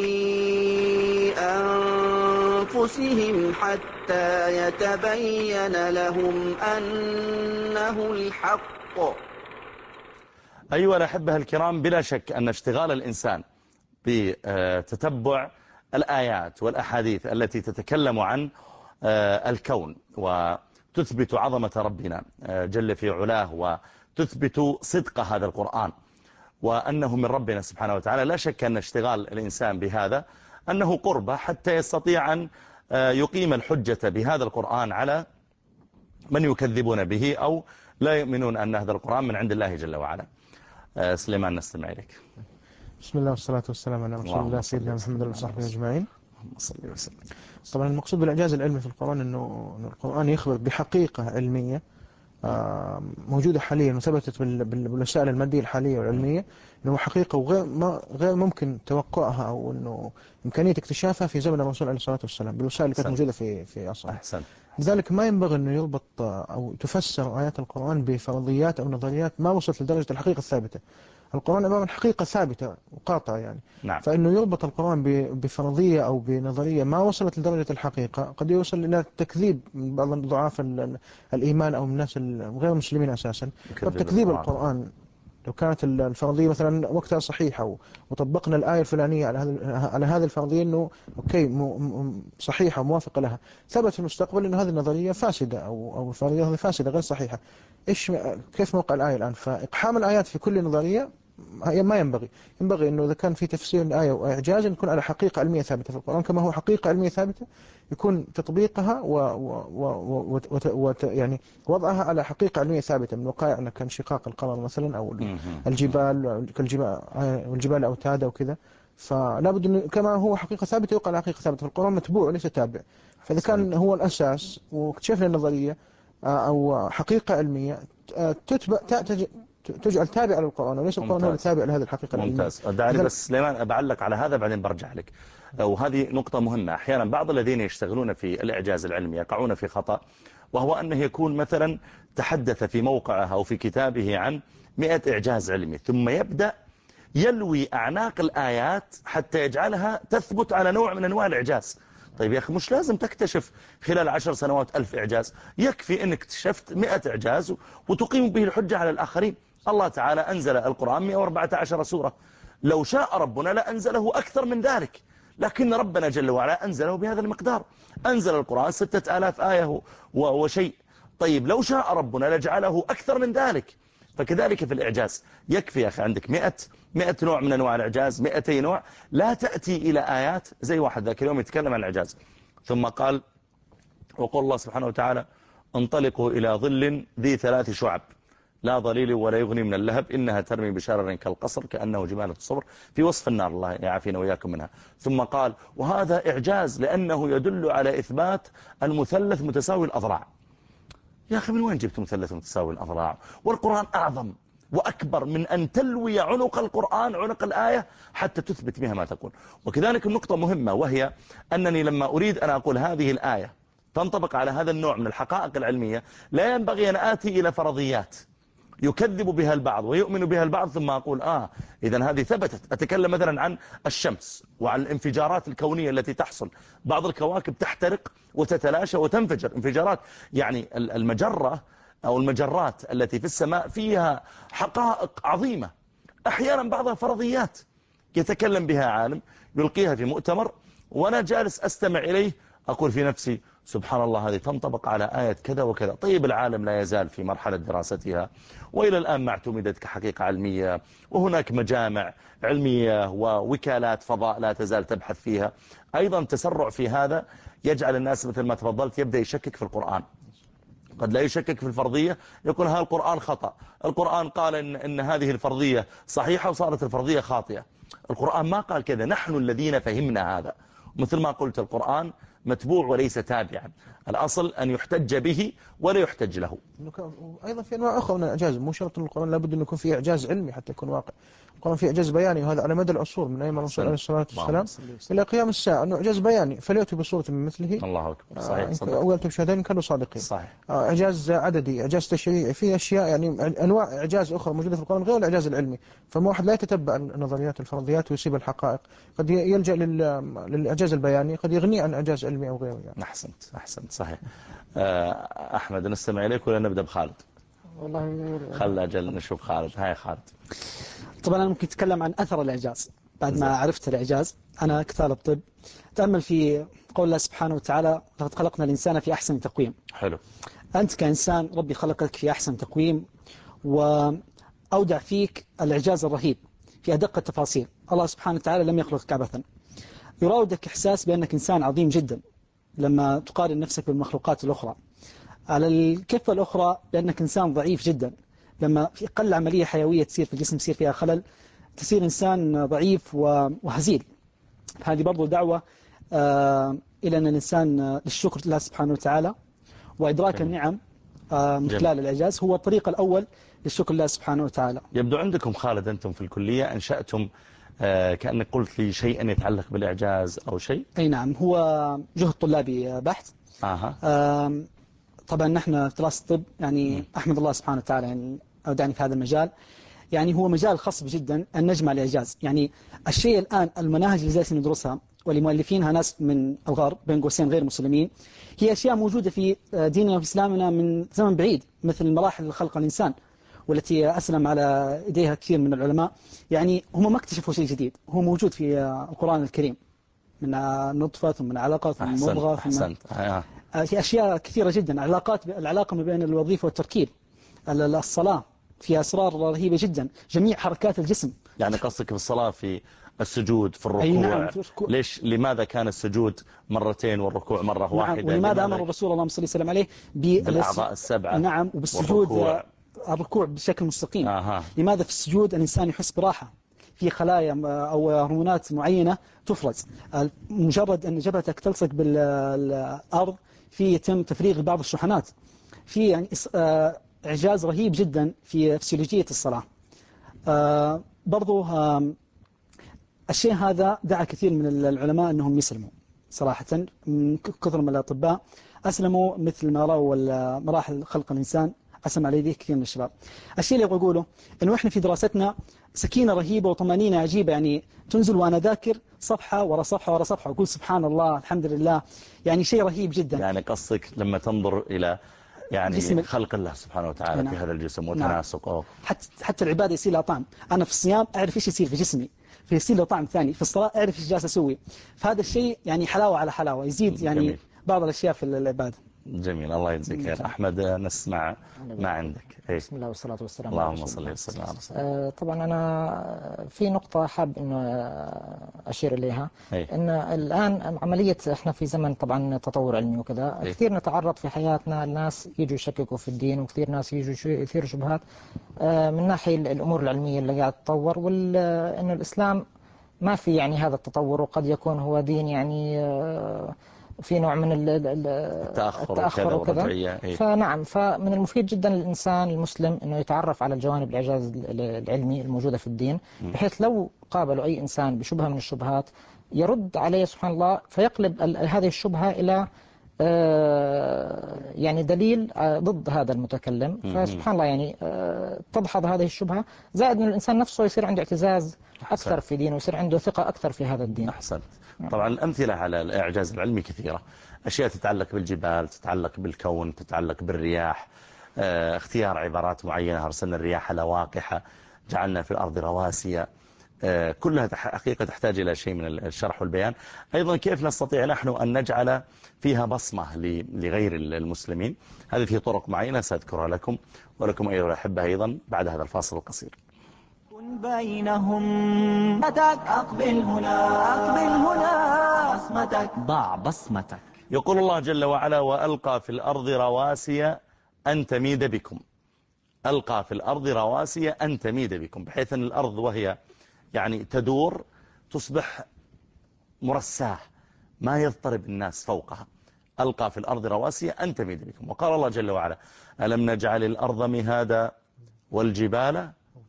أنفسهم حتى يتبين لهم أنه الحق. أيها الأحبة الكرام، بلا شك أن اشتغال الإنسان بتتبع الآيات والأحاديث التي تتكلم عن الكون وتثبت عظمة ربنا جل في علاه وتثبت صدق هذا القرآن وأنه من ربنا سبحانه وتعالى، لا شك أن اشتغال الإنسان بهذا أنه قربة حتى يستطيع أن يقيم الحجة بهذا القرآن على من يكذبون به أو لا يؤمنون أن هذا القرآن من عند الله جل وعلا. سليمان، نستمع إليك. بسم الله والصلاة والسلام على رسول الله سيدنا محمد وصحبه أجمعين. طبعا المقصود بالإعجاز العلمي في القرآن أنه القرآن يخبر بحقيقة علمية موجودة حاليا وثبتت بالوسائل المادية الحالية والعلمية، أنه حقيقة وغير ممكن توقعها أو أنه إمكانية اكتشافها في زمن الرسول عليه الصلاة والسلام بالوسائل اللي كانت موجودة في عصره. لذلك ما ينبغي أنه يربط أو تفسر آيات القرآن بفرضيات أو نظريات ما وصلت لدرجة الحقيقة الثابتة. القرآن عبارة عن حقيقة ثابتة وقاطعة يعني. نعم. فإنه يربط القرآن بفرضية أو بنظرية ما وصلت لدرجة الحقيقة قد يوصل إلى تكذيب بعض ضعاف الإيمان أو الناس غير المسلمين أساسا. فتكذيب القرآن لو كانت الفرضية مثلا وقتها صحيحة وطبقنا الآية الفلانية على هذه الفرضية أنه أوكي صحيحة وموافقة لها، ثبت في المستقبل أن هذه النظرية فاسدة أو الفرضية هذه فاسدة غير صحيحة. كيف موقع الآية الآن؟ فإقحام الآيات في كل نظرية ما ينبغي أنه إذا كان في تفسير الآية وإعجاز يكون على حقيقة علمية ثابتة في القرآن كما هو حقيقة علمية ثابتة، يكون تطبيقها يعني وضعها على حقيقة علمية ثابتة من وقائع كانشقاق القمر مثلا أو الجبال والجبال أوتادا وكذا. فلا بد أنه كما هو حقيقة ثابتة يوقع على حقيقة ثابتة في القرآن، متبوع وليس تابع. فإذا كان هو الأساس واكتشفنا النظرية أو حقيقة علمية تجعل تابع للقرآن وليس القرآن هو التابع لهذه الحقيقة العلمية. ممتاز. دعني بس سليمان بعلق على هذا بعدين برجع لك. وهذه نقطة مهمة. أحيانا بعض الذين يشتغلون في الإعجاز العلمي يقعون في خطأ، وهو أنه يكون مثلا تحدث في موقعه أو في كتابه عن 100 إعجاز علمي ثم يبدأ يلوي أعناق الآيات حتى يجعلها تثبت على نوع من أنواع الإعجاز. طيب يا أخي، مش لازم تكتشف خلال 10 سنوات 1000 إعجاز، يكفي أنك اكتشفت 100 إعجاز وتقيم به الحجة على الآخرين. الله تعالى أنزل القرآن 114 سورة، لو شاء ربنا لأنزله أكثر من ذلك، لكن ربنا جل وعلا أنزله بهذا المقدار. أنزل القرآن 6000 آية وشيء. طيب لو شاء ربنا لجعله أكثر من ذلك. فكذلك في الإعجاز يكفي يا أخي عندك 100 نوع من أنواع الإعجاز، 200 نوع. لا تأتي إلى آيات زي واحد ذاك اليوم يتكلم عن الإعجاز ثم قال وقال الله سبحانه وتعالى انطلقوا إلى ظل ذي 3 شعب لا ظليل ولا يغني من اللهب إنها ترمي بشرر كالقصر كأنه جمالة الصبر، في وصف النار، الله يعافينا وإياكم منها. ثم قال وهذا إعجاز لأنه يدل على إثبات المثلث متساوي الأضلاع. يا أخي، من وين جبت مثلث متساوي الأضلاع؟ والقرآن أعظم وأكبر من أن تلوي عنق القرآن عنق الآية حتى تثبت بها ما تقول. وكذلك النقطة مهمة، وهي أنني لما أريد أن أقول هذه الآية تنطبق على هذا النوع من الحقائق العلمية، لا ينبغي أن آتي إلى فرضيات يكذب بها البعض ويؤمن بها البعض ثم أقول إذن هذه ثبتت. أتكلم مثلا عن الشمس وعن الانفجارات الكونية التي تحصل، بعض الكواكب تحترق وتتلاشى وتنفجر انفجارات. يعني المجرة أو المجرات التي في السماء فيها حقائق عظيمة، أحيانا بعضها فرضيات يتكلم بها عالم يلقيها في مؤتمر وأنا جالس أستمع إليه أقول في نفسي سبحان الله، هذه تنطبق على آية كذا وكذا. طيب العالم لا يزال في مرحلة دراستها وإلى الآن ما اعتمدت كحقيقة علمية، وهناك مجامع علمية ووكالات فضاء لا تزال تبحث فيها. أيضا تسرع في هذا يجعل الناس مثل ما تفضلت يبدأ يشكك في القرآن، قد لا يشكك في الفرضية، يقول ها القرآن خطأ، القرآن قال إن هذه الفرضية صحيحة وصارت الفرضية خاطئة. القرآن ما قال كذا، نحن الذين فهمنا هذا. مثل ما قلت القرآن متبوع وليس تابعا. الأصل أن يحتج به ولا يحتج له. أيضا في أنواع أخرى من الإعجاز، مو شرط أن القرآن لابد أن يكون فيه إعجاز علمي حتى يكون واقع. القرآن فيه إعجاز بياني، وهذا على مدى العصور من أيام الرسول عليه الصلاة والسلام إلى قيام الساعة، أنه إعجاز بياني، فليأتوا بصورة من مثله. الله أكبر. صحيح. أولتم شهدين كانوا صادقين. صحيح. إعجاز عددي، إعجاز تشريعي، في أشياء يعني أنواع إعجاز أخرى موجودة في القرآن غير الإعجاز العلمي. فما واحد لا يتتبع النظريات والفرضيات ويسيب الحقائق، قد يلجأ للإعجاز البياني، قد يغني عن إعجاز علمي أو غيره يعني. أحسنت. صحيح. أحمد نستمع إليك ولا نبدأ بخالد؟ والله خلنا أجل نشوف خالد. هاي خالد. طبعا أنا ممكن أتكلم عن أثر الإعجاز بعد ما عرفت الإعجاز. أنا كطالب طب تأمل في قول الله سبحانه وتعالى: لقد خلقنا الإنسان في أحسن تقويم. حلو. أنت كإنسان ربي خلقك في أحسن تقويم، وأودع فيك الإعجاز الرهيب في أدق التفاصيل. الله سبحانه وتعالى لم يخلقك عبثا، يراودك إحساس بأنك إنسان عظيم جدا لما تقارن نفسك بالمخلوقات الأخرى. على الكفة الأخرى بأنك إنسان ضعيف جدا لما في أقل عملية حيوية تصير في الجسم تصير فيها خلل، تصير إنسان ضعيف وهزيل. هذه برضو دعوة إلى أن الإنسان للشكر لله سبحانه وتعالى وإدراك النعم من خلال الإعجاز هو الطريق الأول للشكر لله سبحانه وتعالى. يبدو عندكم خالد أنتم في الكلية أنشأتم كأنك قلت لي شيء يتعلق بالإعجاز أو شيء. أي نعم، هو جهد طلابي بحث. طبعا نحن في دراسة الطب يعني أحمد الله سبحانه وتعالى يعني أودعني في هذا المجال. يعني هو مجال خصب جدا أن نجمع الإعجاز. يعني الشيء الآن المناهج اللي جالسين ندرسها واللي مؤلفينها ناس من الغرب بين قوسين غير مسلمين، هي أشياء موجودة في ديننا وفي إسلامنا من زمن بعيد، مثل مراحل خلق الإنسان والتي أسلم على إيديها كثير من العلماء. يعني هم ما اكتشفوا شيء جديد، هو موجود في القرآن الكريم، من نطفة ثم من علقة ثم مضغة ثم في أشياء كثيرة جدا. العلاقة ما بين الوظيفة والتركيب، الصلاة فيها أسرار رهيبة جدا، جميع حركات الجسم. يعني قصدك في الصلاة في السجود في الركوع. نعم. لماذا كان السجود مرتين والركوع مرة واحدة؟ نعم. ولماذا أمر الرسول الله صلى الله عليه وسلم عليه بالأعضاء السبعة؟ نعم. وبالسجود الركوع بشكل مستقيم. لماذا في السجود الإنسان يحس براحة في خلايا أو هرمونات معينة تفرز؟ مجرد أن جبهتك تلصق بالأرض يتم تفريغ بعض الشحنات. في يعني إعجاز رهيب جدا في فسيولوجية الصلاة. برضو الشيء هذا دعا كثير من العلماء أنهم يسلموا صراحة. من كثر من الأطباء أسلموا مثل ما رأوا مراحل خلق الإنسان أسلم عليه كثير من الشباب. الشيء اللي أقوله أنه إحنا في دراستنا سكينة رهيبة وطمأنينة عجيبة، يعني تنزل وأنا ذاكر صفحة ورا صفحة ورا صفحة وأقول سبحان الله الحمد لله، يعني شيء رهيب جدا. يعني قصدك لما تنظر إلى يعني خلق الله سبحانه وتعالى في هذا الجسم وتناسقه. حتى العبادة يصير لها طعم. أنا في الصيام أعرف إيش يصير في جسمي، فيصير له طعم ثاني. في الصلاة أعرف إيش جالس أسوي. فهذا الشيء يعني حلاوة على حلاوة، يزيد يعني جميل. بعض الأشياء في العبادة. جميل. الله يجزيك خير. أحمد نسمع ما عندك. بسم الله والصلاة والسلام. اللهم صل وسلم على رسول. طبعا أنا في نقطة حاب إنه أشير إليها. إن الآن عملية إحنا في زمن طبعا تطور علمي وكذا، كثير نتعرض في حياتنا الناس يجوا يشككوا في الدين، وكثير ناس يجوا يثيروا شبهات من ناحية الأمور العلمية اللي قاعد تتطور، وإنه الإسلام ما في يعني هذا التطور، وقد يكون هو دين يعني في نوع من التأخر وكذا. فنعم، فمن المفيد جدا للإنسان المسلم أنه يتعرف على الجوانب الإعجاز العلمي الموجودة في الدين، بحيث لو قابلوا أي إنسان بشبهة من الشبهات يرد عليه سبحان الله، فيقلب هذه الشبهة إلى يعني دليل ضد هذا المتكلم. فسبحان الله يعني تدحض هذه الشبهة، زائد أن الإنسان نفسه يصير عنده اعتزاز أكثر في دينه، ويصير عنده ثقة أكثر في هذا الدين. أحسنت. طبعا الأمثلة على الإعجاز العلمي كثيرة، أشياء تتعلق بالجبال، تتعلق بالكون، تتعلق بالرياح. اختيار عبارات معينة، أرسلنا الرياح لواقحة، جعلنا في الأرض رواسي. كلها حقيقة تحتاج إلى شيء من الشرح والبيان. أيضا كيف نستطيع نحن أن نجعل فيها بصمة لغير المسلمين. هذه في طرق معينة سأذكرها لكم ولكم أيها الأحبة أيضا بعد هذا الفاصل القصير. كن بينهم أقبل هنا بصمتك، ضع بصمتك. يقول الله جل وعلا: وألقى في الأرض رواسي أن تميد بكم. ألقى في الأرض رواسي أن تميد بكم، بحيث أن الأرض وهي يعني تدور تصبح مرساه ما يضطرب الناس فوقها. ألقى في الأرض رواسي أن تميد بكم. وقال الله جل وعلا ألم نجعل الأرض مهادا والجبال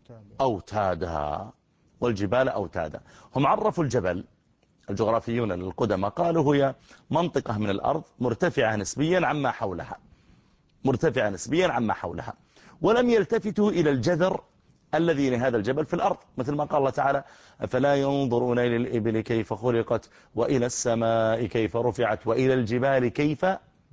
أوتادا. والجبال أوتادا. هم عرفوا الجبل الجغرافيون القدماء قالوا هي منطقة من الأرض مرتفعة نسبيا عما حولها، مرتفعة نسبيا عما حولها، ولم يلتفتوا إلى الجذر الذي لهذا الجبل في الأرض، مثل ما قال الله تعالى فلا ينظرون إلى الإبل كيف خلقت وإلى السماء كيف رفعت وإلى الجبال كيف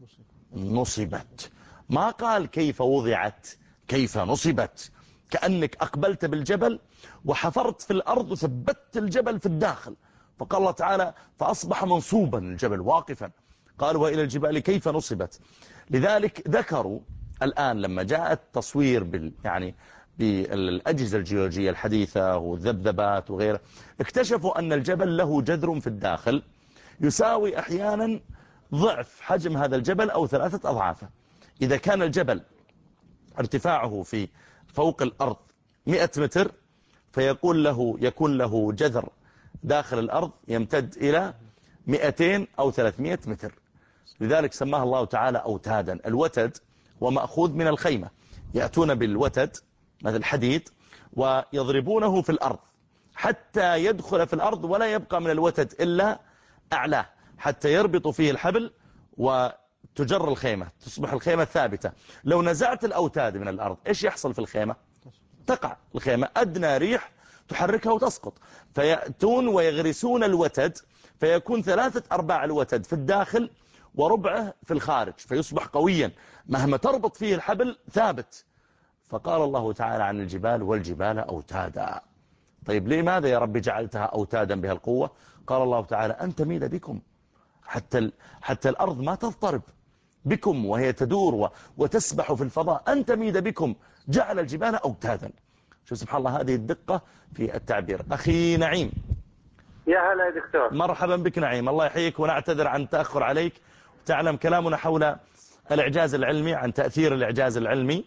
نصبت. ما قال كيف وضعت، كيف نصبت، كأنك أقبلت بالجبل وحفرت في الأرض وثبت الجبل في الداخل. فقال الله تعالى فأصبح منصوبا الجبل واقفا. قال وإلى الجبال كيف نصبت. لذلك ذكروا الآن لما جاء التصوير يعني بالأجهزة الجيولوجية الحديثة والذبذبات وغيره، اكتشفوا أن الجبل له جذر في الداخل يساوي أحيانا ضعف حجم هذا الجبل أو 3 أضعافه. إذا كان الجبل ارتفاعه في فوق الأرض 100 متر يكون له جذر داخل الأرض يمتد إلى 200 أو 300 متر. لذلك سماه الله تعالى أوتادا. الوتد ومأخوذ من الخيمة، يأتون بالوتد مثل الحديد ويضربونه في الأرض حتى يدخل في الأرض ولا يبقى من الوتد إلا أعلاه، حتى يربط فيه الحبل وتجر الخيمة، تصبح الخيمة ثابتة. لو نزعت الأوتاد من الأرض إيش يحصل في الخيمة؟ تقع الخيمة، أدنى ريح تحركها وتسقط. فيأتون ويغرسون الوتد فيكون 3/4 الوتد في الداخل وربعه في الخارج، فيصبح قويا مهما تربط فيه الحبل ثابت. فقال الله تعالى عن الجبال والجبال أوتادا. طيب لماذا يا رب جعلتها أوتادا بها القوة؟ قال الله تعالى أن تميد بكم، حتى الأرض ما تضطرب بكم وهي تدور وتسبح في الفضاء، أن تميد بكم جعل الجبال أوتادا. شو سبحان الله هذه الدقة في التعبير. أخي نعيم. يا هلا يا دكتور. مرحبا بك نعيم، الله يحييك ونعتذر عن التأخر عليك. تعلم كلامنا حول الإعجاز العلمي، عن تأثير الإعجاز العلمي،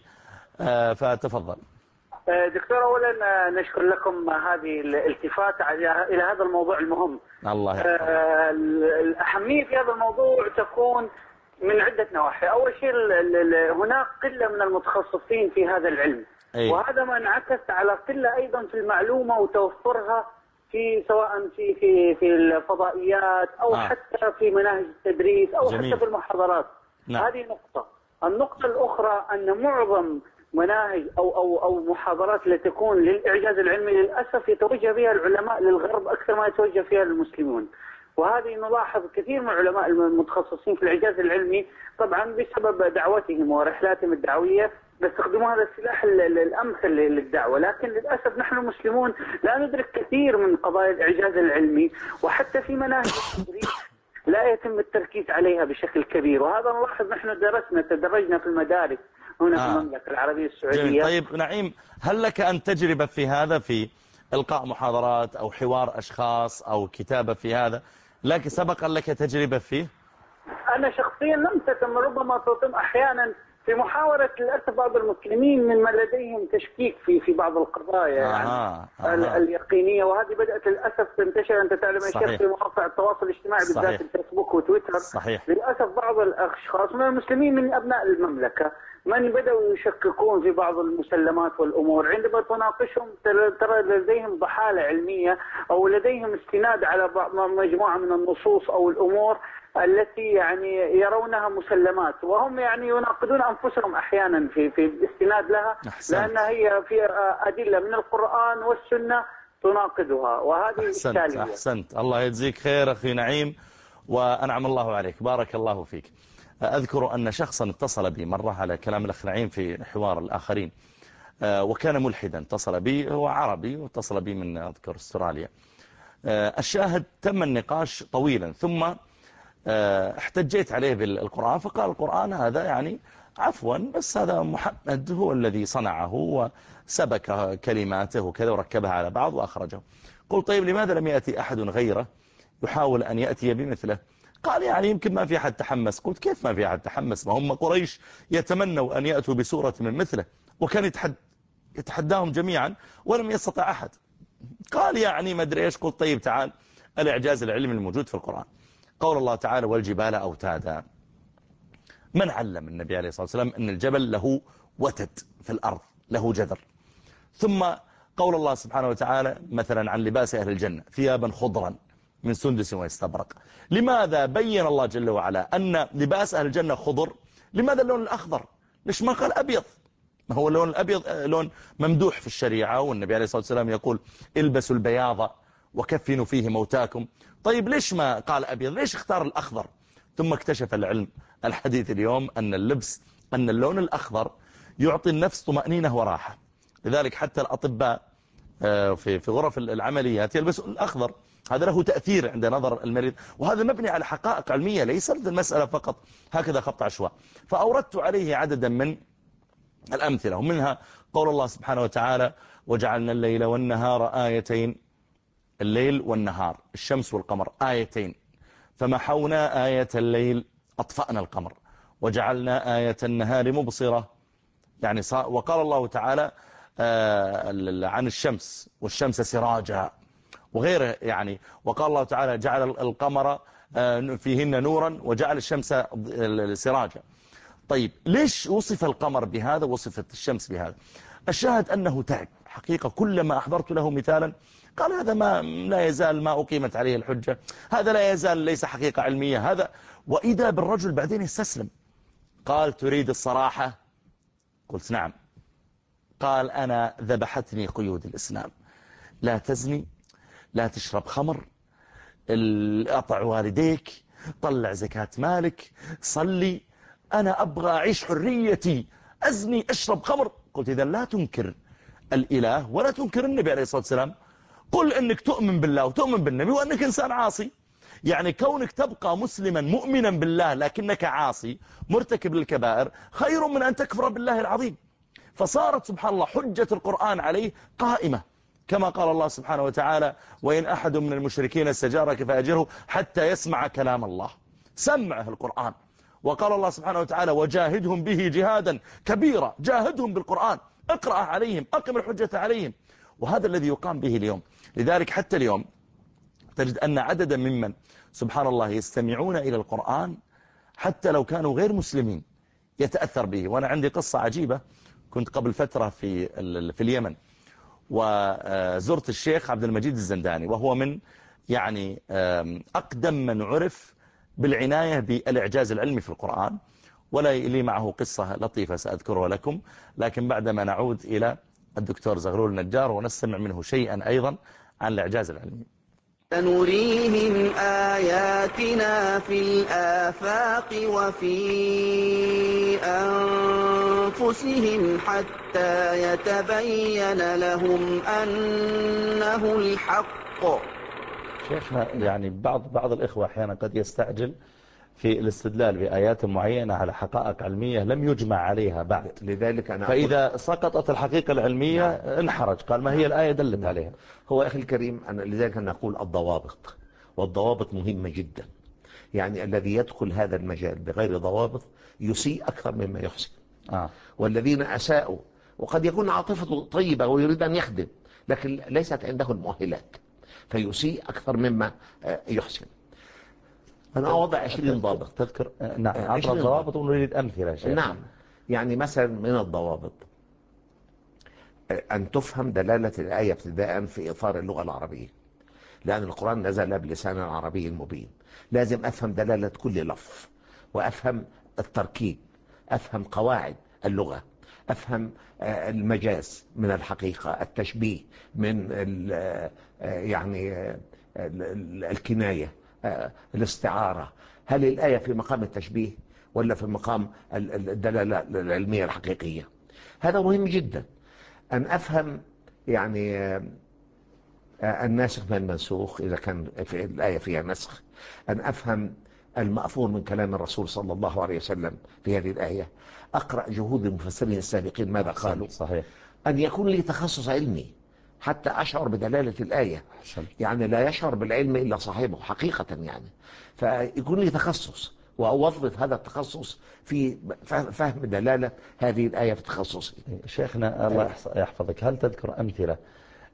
فتفضل. دكتور أولا نشكر لكم هذه الالتفات إلى هذا الموضوع المهم. الله يحفظك. الأهمية في هذا الموضوع تكون من عدة نواحي. أول شيء هناك قلة من المتخصصين في هذا العلم، وهذا ما انعكس على قلة أيضا في المعلومة وتوفرها سواء في الفضائيات أو حتى في مناهج التدريس أو جميل. حتى في المحاضرات. نعم. هذه نقطة. النقطة الأخرى أن معظم مناهج أو محاضرات التي تكون للإعجاز العلمي للأسف يتوجه بها العلماء للغرب أكثر ما يتوجه فيها المسلمون. وهذه نلاحظ كثير من العلماء المتخصصين في الإعجاز العلمي طبعا بسبب دعوتهم ورحلاتهم الدعوية بيستخدموا هذا السلاح الأمثل للدعوة، لكن للأسف نحن المسلمون لا ندرك كثير من قضايا الإعجاز العلمي، وحتى في مناهج التدريس لا يتم التركيز عليها بشكل كبير. وهذا نلاحظ نحن تدرجنا في المدارس هنا في المملكة العربية السعودية. جميل. طيب نعيم، هل لك أن تجربة في هذا، في إلقاء محاضرات أو حوار أشخاص أو كتابة في هذا؟ لك سبقا لك تجربة فيه؟ أنا شخصيا لم تتم، ربما تتم أحيانا في محاولة للأسف بعض المسلمين من لديهم تشكيك في بعض القضايا اليقينية، وهذه بدأت للأسف تنتشر. أنت تعلم يا شيخ في مواقع التواصل الاجتماعي بالذات الفيسبوك وتويتر. صحيح. للأسف بعض الأشخاص من المسلمين من أبناء المملكة من بدأوا يشككون في بعض المسلمات والأمور، عندما تناقشهم ترى لديهم ضحالة علمية أو لديهم استناد على مجموعة من النصوص أو الأمور التي يعني يرونها مسلمات، وهم يعني يناقضون أنفسهم أحيانا في الاستناد لها. أحسنت. لأنها هي في أدلة من القرآن والسنة تناقضها، وهذه إشكالية. أحسنت. الله يجزيك خير أخي نعيم وأنعم الله عليك، بارك الله فيك. أذكر أن شخصا اتصل بي مرة على كلام الأخ نعيم في حوار الآخرين، وكان ملحدا، اتصل بي، هو عربي واتصل بي من أذكر استراليا. الشاهد تم النقاش طويلا، ثم احتجيت عليه بالقرآن، فقال القرآن هذا يعني عفوا بس هذا محمد هو الذي صنعه وسبك كلماته وكذا وركبها على بعض وأخرجه. قلت طيب لماذا لم يأتي أحد غيره يحاول أن يأتي بمثله؟ قال يعني يمكن ما في أحد تحمس. قلت كيف ما في أحد تحمس؟ ما هم قريش يتمنوا أن يأتوا بسورة من مثله، وكان يتحداهم جميعا ولم يستطع أحد. قال يعني ما أدري إيش. قلت طيب تعال، الإعجاز العلمي الموجود في القرآن. قول الله تعالى والجبال أوتادا. من علم النبي عليه الصلاة والسلام أن الجبل له وتد في الأرض، له جذر؟ ثم قول الله سبحانه وتعالى مثلا عن لباس أهل الجنة ثيابا خضرا من سندس واستبرق. لماذا بين الله جل وعلا أن لباس أهل الجنة خضر؟ لماذا اللون الأخضر؟ ليش ما قال أبيض؟ ما هو اللون الأبيض لون ممدوح في الشريعة، والنبي عليه الصلاة والسلام يقول البسوا البياض وكفنوا فيه موتاكم. طيب ليش ما قال أبيض؟ ليش اختار الأخضر؟ ثم اكتشف العلم الحديث اليوم أن اللون الأخضر يعطي النفس طمأنينة وراحة. لذلك حتى الأطباء في غرف العمليات يلبسوا الأخضر، هذا له تأثير عند نظر المريض، وهذا مبني على حقائق علمية، ليست المسألة فقط هكذا خبط عشواء. فأوردت عليه عددا من الأمثلة، ومنها قول الله سبحانه وتعالى وجعلنا الليل والنهار آيتين، الليل والنهار الشمس والقمر آيتين، فمحونا آية الليل أطفأنا القمر وجعلنا آية النهار مبصرة. يعني وقال الله تعالى عن الشمس والشمس سراجا وغيره، يعني وقال الله تعالى جعل القمر فيهن نورا وجعل الشمس سراجا. طيب ليش وصف القمر بهذا وصفت الشمس بهذا؟ الشاهد أنه تعب حقيقة. كلما أحضرت له مثالا قال هذا ما لا يزال ما أقيمت عليه الحجة، هذا لا يزال ليس حقيقة علمية هذا. وإذا بالرجل بعدين يستسلم، قال تريد الصراحة؟ قلت نعم. قال أنا ذبحتني قيود الإسلام، لا تزني، لا تشرب خمر، أطع والديك، طلع زكاة مالك، صلي، أنا أبغى أعيش حريتي، أزني أشرب خمر. قلت إذا لا تنكر الإله ولا تنكر النبي عليه الصلاة والسلام، قل أنك تؤمن بالله وتؤمن بالنبي وأنك إنسان عاصي. يعني كونك تبقى مسلما مؤمنا بالله لكنك عاصي مرتكب للكبائر خير من أن تكفر بالله العظيم. فصارت سبحان الله حجة القرآن عليه قائمة، كما قال الله سبحانه وتعالى وإن أحد من المشركين استجارك فأجره حتى يسمع كلام الله، سمعه القرآن. وقال الله سبحانه وتعالى وجاهدهم به جهادا كبيرا، جاهدهم بالقرآن، اقرأ عليهم، أقم الحجة عليهم. وهذا الذي يقام به اليوم. لذلك حتى اليوم تجد أن عددا ممن سبحان الله يستمعون إلى القرآن حتى لو كانوا غير مسلمين يتأثر به. وأنا عندي قصة عجيبة، كنت قبل فترة في اليمن وزرت الشيخ عبد المجيد الزنداني، وهو من يعني أقدم من عرف بالعناية بالإعجاز العلمي في القرآن، ولا لي معه قصة لطيفة سأذكرها لكم، لكن بعدما نعود إلى الدكتور زغلول النجار ونستمع منه شيئا أيضا عن الإعجاز العلمي. سنريهم آياتنا في الآفاق وفي أنفسهم حتى يتبين لهم أنه الحق. شيخنا يعني بعض الإخوة أحيانا قد يستعجل في الاستدلال بآيات معينة على حقائق علمية لم يجمع عليها بعد، لذلك أنا فإذا سقطت الحقيقة العلمية انحرج، قال ما هي الآية دلت عليها. هو أخي الكريم لذلك أنا أقول الضوابط، والضوابط مهمة جدا. يعني الذي يدخل هذا المجال بغير ضوابط يسيء أكثر مما يحسن. والذين أساءوا وقد يكون عاطفته طيبة ويريد أن يخدم لكن ليست عنده المؤهلات فيسيء أكثر مما يحسن. أنا أوضع 20 ضابط تذكر. نعم، عطنا الضوابط ونريد أمثلة شيخ. نعم، يعني مثلا من الضوابط أن تفهم دلالة الآية ابتداء في إطار اللغة العربية، لأن القرآن نزل بلسان عربي مبين. لازم أفهم دلالة كل لفظ، وأفهم التركيب، أفهم قواعد اللغة، أفهم المجاز من الحقيقة، التشبيه من يعني الكناية، الاستعارة. هل الآية في مقام التشبيه ولا في مقام الدلالة العلمية الحقيقية؟ هذا مهم جدا. أن أفهم يعني الناسخ من المنسوخ إذا كان في الآية فيها نسخ، أن أفهم المأثور من كلام الرسول صلى الله عليه وسلم في هذه الآية، أقرأ جهود المفسرين السابقين ماذا قالوا. صحيح. أن يكون لي تخصص علمي حتى أشعر بدلالة الآية. يعني لا يشعر بالعلم إلا صاحبه حقيقة، يعني فيكون لي تخصص وأوظف هذا التخصص في فهم دلالة هذه الآية في تخصصي. شيخنا الله يحفظك، هل تذكر أمثلة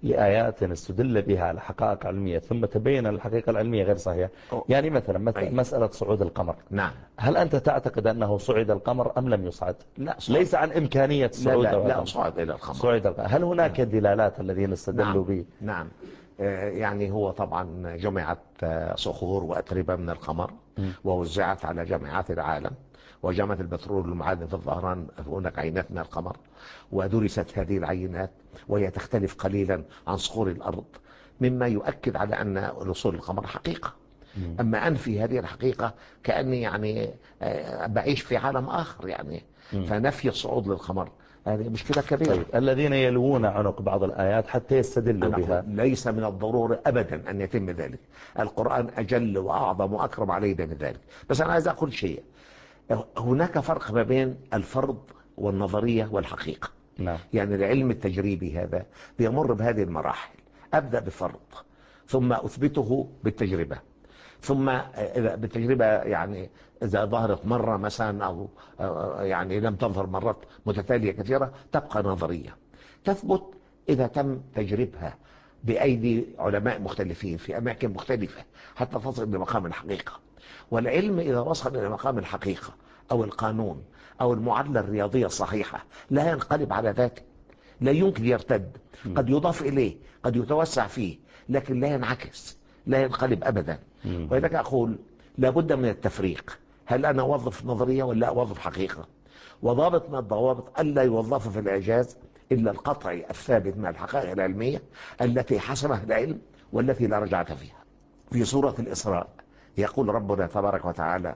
لآيات استدل بها على حقائق علمية ثم تبين الحقيقة العلمية غير صحيحة. يعني مثلا مسألة صعود القمر، نعم، هل أنت تعتقد أنه صعد القمر أم لم يصعد؟ لا، ليس عن إمكانية صعود لا صعد إلى القمر. هل هناك دلالات الذين استدلوا به؟ نعم. يعني هو طبعا جمعت صخور وأتربة من القمر ووزعت على جامعات العالم، وجامعة البترول والمعادن في الظهران هناك عينات من القمر، ودرست هذه العينات وهي تختلف قليلا عن صخور الأرض، مما يؤكد على أن وصول القمر حقيقة. أما أنفي هذه الحقيقة كأني يعني بعيش في عالم آخر يعني. فنفي الصعود للقمر هذه مشكلة كبيرة. طيب، الذين يلوون عنق بعض الآيات حتى يستدلوا بها، ليس من الضروري أبدا أن يتم ذلك. القرآن أجل وأعظم وأكرم علينا من ذلك. بس أنا عايز أقول شيء، هناك فرق ما بين الفرض والنظرية والحقيقة. نعم. يعني العلم التجريبي هذا بيمر بهذه المراحل، أبدأ بفرض ثم أثبته بالتجربة، ثم بالتجربة يعني إذا ظهرت مرة مثلا أو يعني لم تظهر مرات متتالية كثيرة تبقى نظرية تثبت إذا تم تجربها بأيدي علماء مختلفين في أماكن مختلفة حتى تصل لمقام الحقيقة. والعلم إذا وصل إلى مقام الحقيقة أو القانون أو المعادلة الرياضية الصحيحة لا ينقلب على ذاته، لا يمكن يرتد. قد يضاف إليه، قد يتوسع فيه، لكن لا ينعكس، لا ينقلب أبدا. ولذلك أقول لابد من التفريق، هل أنا أوظف نظرية ولا أوظف حقيقة؟ وضابط من الضوابط ألا يوظف في الإعجاز إلا القطعي الثابت من الحقائق العلمية التي حسمها العلم والتي لا رجعة فيها. في سورة الإسراء يقول ربنا تبارك وتعالى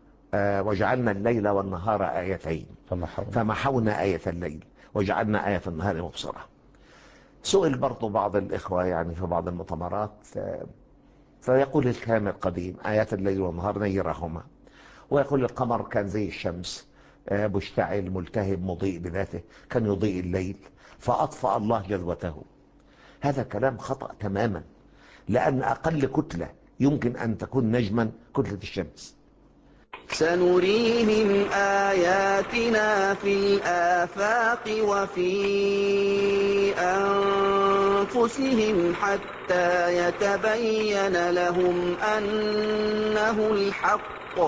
وجعلنا الليل والنهار آيتين فمحونا آية الليل وجعلنا آية النهار مبصرة. سئل برضو بعض الإخوة يعني في بعض المؤتمرات فيقول الكلام القديم آيات الليل والنهار نيرهما، ويقول القمر كان زي الشمس مشتعل ملتهب مضيء بذاته، كان يضيء الليل فأطفأ الله جذوته. هذا كلام خطأ تماما، لأن أقل كتلة يمكن أن تكون نجما كتلة الشمس. سنريهم آياتنا في الآفاق وفي أنفسهم حتى يتبين لهم أنه الحق.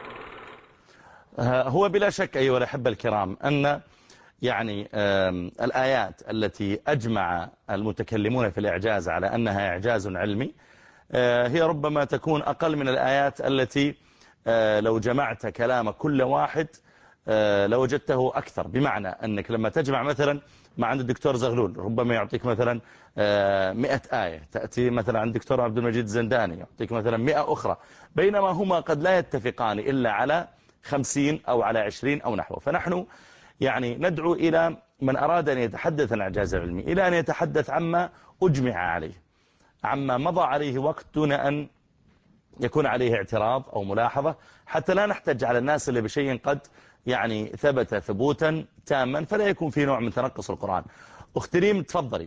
هو بلا شك أيها الأحبة الكرام أن يعني الآيات التي أجمع المتكلمون في الإعجاز على أنها إعجاز علمي هي ربما تكون أقل من الآيات التي لو جمعت كلام كل واحد لوجدته أكثر. بمعنى أنك لما تجمع مثلا مع عند الدكتور زغلول ربما يعطيك مثلا 100 آية، تأتي مثلا عند الدكتور عبد المجيد الزنداني يعطيك مثلا 100 أخرى، بينما هما قد لا يتفقان إلا على 50 أو على 20 أو نحوه. فنحن يعني ندعو إلى من أراد أن يتحدث عن الإعجاز العلمي إلى أن يتحدث عما أجمع عليه، عما مضى عليه وقت دون أن يكون عليه اعتراض أو ملاحظة، حتى لا نحتج على الناس اللي بشيء قد يعني ثبت ثبوتا تاما فلا يكون في نوع من تنقص القرآن. أخت ريم تفضلي.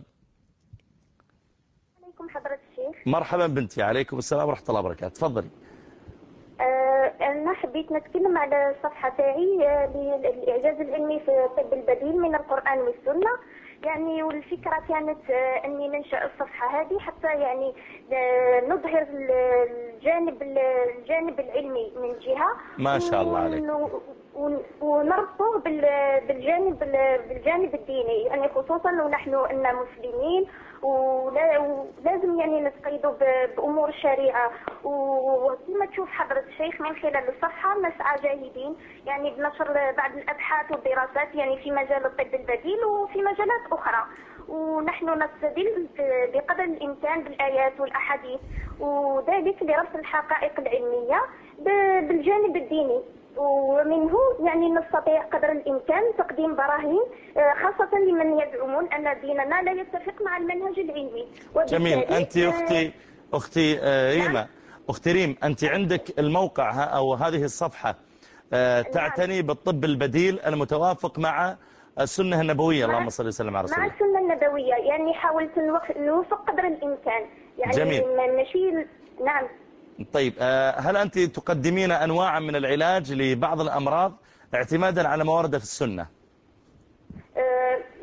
عليكم حضرة الشيخ. مرحبا بنتي. عليكم السلام ورحمة الله وبركاته. تفضلي. أنا حبيت نتكلم على الصفحة تاعي للإعجاز العلمي في الطب البديل من القرآن والسنة. يعني والفكرة كانت أني ننشأ الصفحة هذه حتى يعني نظهر الجانب العلمي من جهة ما شاء الله عليك، ونربطه بالجانب الديني، يعني خصوصا ونحن أننا مسلمين ولازم يعني نتقيدوا بأمور الشريعة. وكما تشوف حضرة الشيخ من خلال الصفحة نسعى جاهدين يعني بنشر بعض الأبحاث والدراسات يعني في مجال الطب البديل وفي مجالات أخرى، ونحن نستدل بقدر الإمكان بالآيات والأحاديث، وذلك لربط الحقائق العلمية بالجانب الديني، ومنه يعني نستطيع قدر الإمكان تقديم براهين خاصة لمن يزعمون أن ديننا لا يتفق مع المنهج العلمي. جميل. أنت أختي ريما، أختي ريم، أنت عندك الموقع أو هذه الصفحة تعتني بالطب البديل المتوافق مع السنة النبوية، اللهم صل وسلم على رسول الله. مع السنة النبوية يعني حاولت نوفق قدر الإمكان يعني. جميل. ماشي. نعم. طيب، هل أنت تقدمين أنواعا من العلاج لبعض الأمراض اعتمادا على ما ورد في السنة؟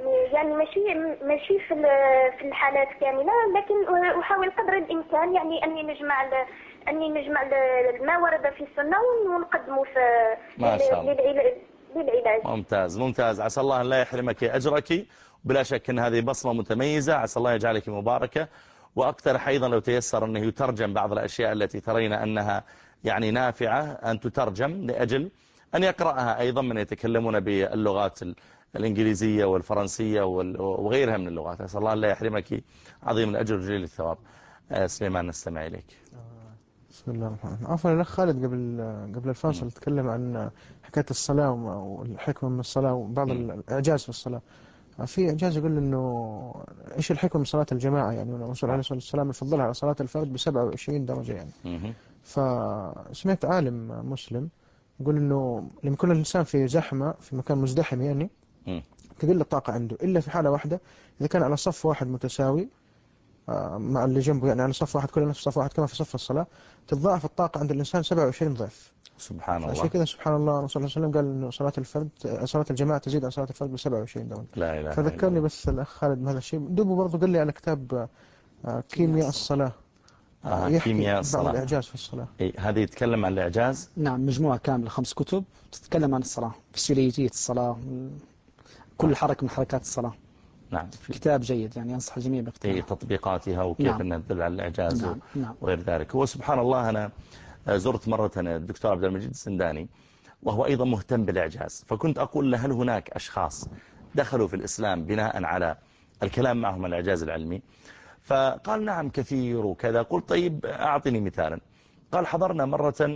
يعني ماشي في الحالات كاملة، لكن أحاول قدر الإمكان يعني أني نجمع ما ورد في السنة ونقدمه ما شاء الله للعلاج. ممتاز. عسى الله أن لا يحرمك أجرك، بلا شك أن هذه بصمة متميزة، عسى الله يجعلك مباركة. وأقترح أيضا لو تيسر أنه يترجم بعض الأشياء التي ترين أنها يعني نافعة أن تترجم لأجل أن يقرأها أيضا من يتكلمون باللغات الإنجليزية والفرنسية وغيرها من اللغات. أسأل الله لا يحرمك عظيم الأجر وجليل الثواب. سليمان نستمع إليك. بسم الله الرحمن الرحيم. عفوا الأخ خالد قبل الفاصل تكلم عن حكاية الصلاة والحكمة من الصلاة وبعض الإعجاز في الصلاة. في إعجاز يقول إنه إيش الحكمة من صلاة الجماعة، يعني الرسول عليه الصلاة والسلام يفضلها على صلاة الفرد ب27 درجة يعني. فسمعت عالم مسلم يقول إنه لما يكون الإنسان في زحمة في مكان مزدحم يعني تقل الطاقة عنده إلا في حالة واحدة، إذا كان على صف واحد متساوي مع اللي جنبه، يعني على صف واحد كل الناس في صف واحد كما في صف الصلاة، تتضاعف الطاقة عند الإنسان 27 ضعف. سبحان الله. عشان كذا سبحان الله الرسول صلى الله عليه وسلم قال إنه صلاة الجماعة تزيد عن صلاة الفرد ب27 درجة. لا إله. فذكرني بس الأخ خالد بهذا الشيء. دوبه برضه قال لي على كتاب كيمياء الصلاة، يحكي بعض الإعجاز في الصلاة. هذه يتكلم عن الإعجاز. نعم، مجموعة كاملة 5 كتب تتكلم عن الصلاة، فسيولوجية الصلاة، كل حركة من حركات الصلاة. نعم. كتاب جيد يعني أنصح الجميع باقتناعه. تطبيقاتها وكيف أنها تدل على الإعجاز وغير ذلك. هو سبحان الله أنا زرت مرة الدكتور عبد المجيد السنداني وهو أيضا مهتم بالإعجاز، فكنت أقول له هل هناك أشخاص دخلوا في الإسلام بناء على الكلام معهم الإعجاز العلمي؟ فقال نعم كثير وكذا. قلت طيب أعطني مثالا. قال حضرنا مرة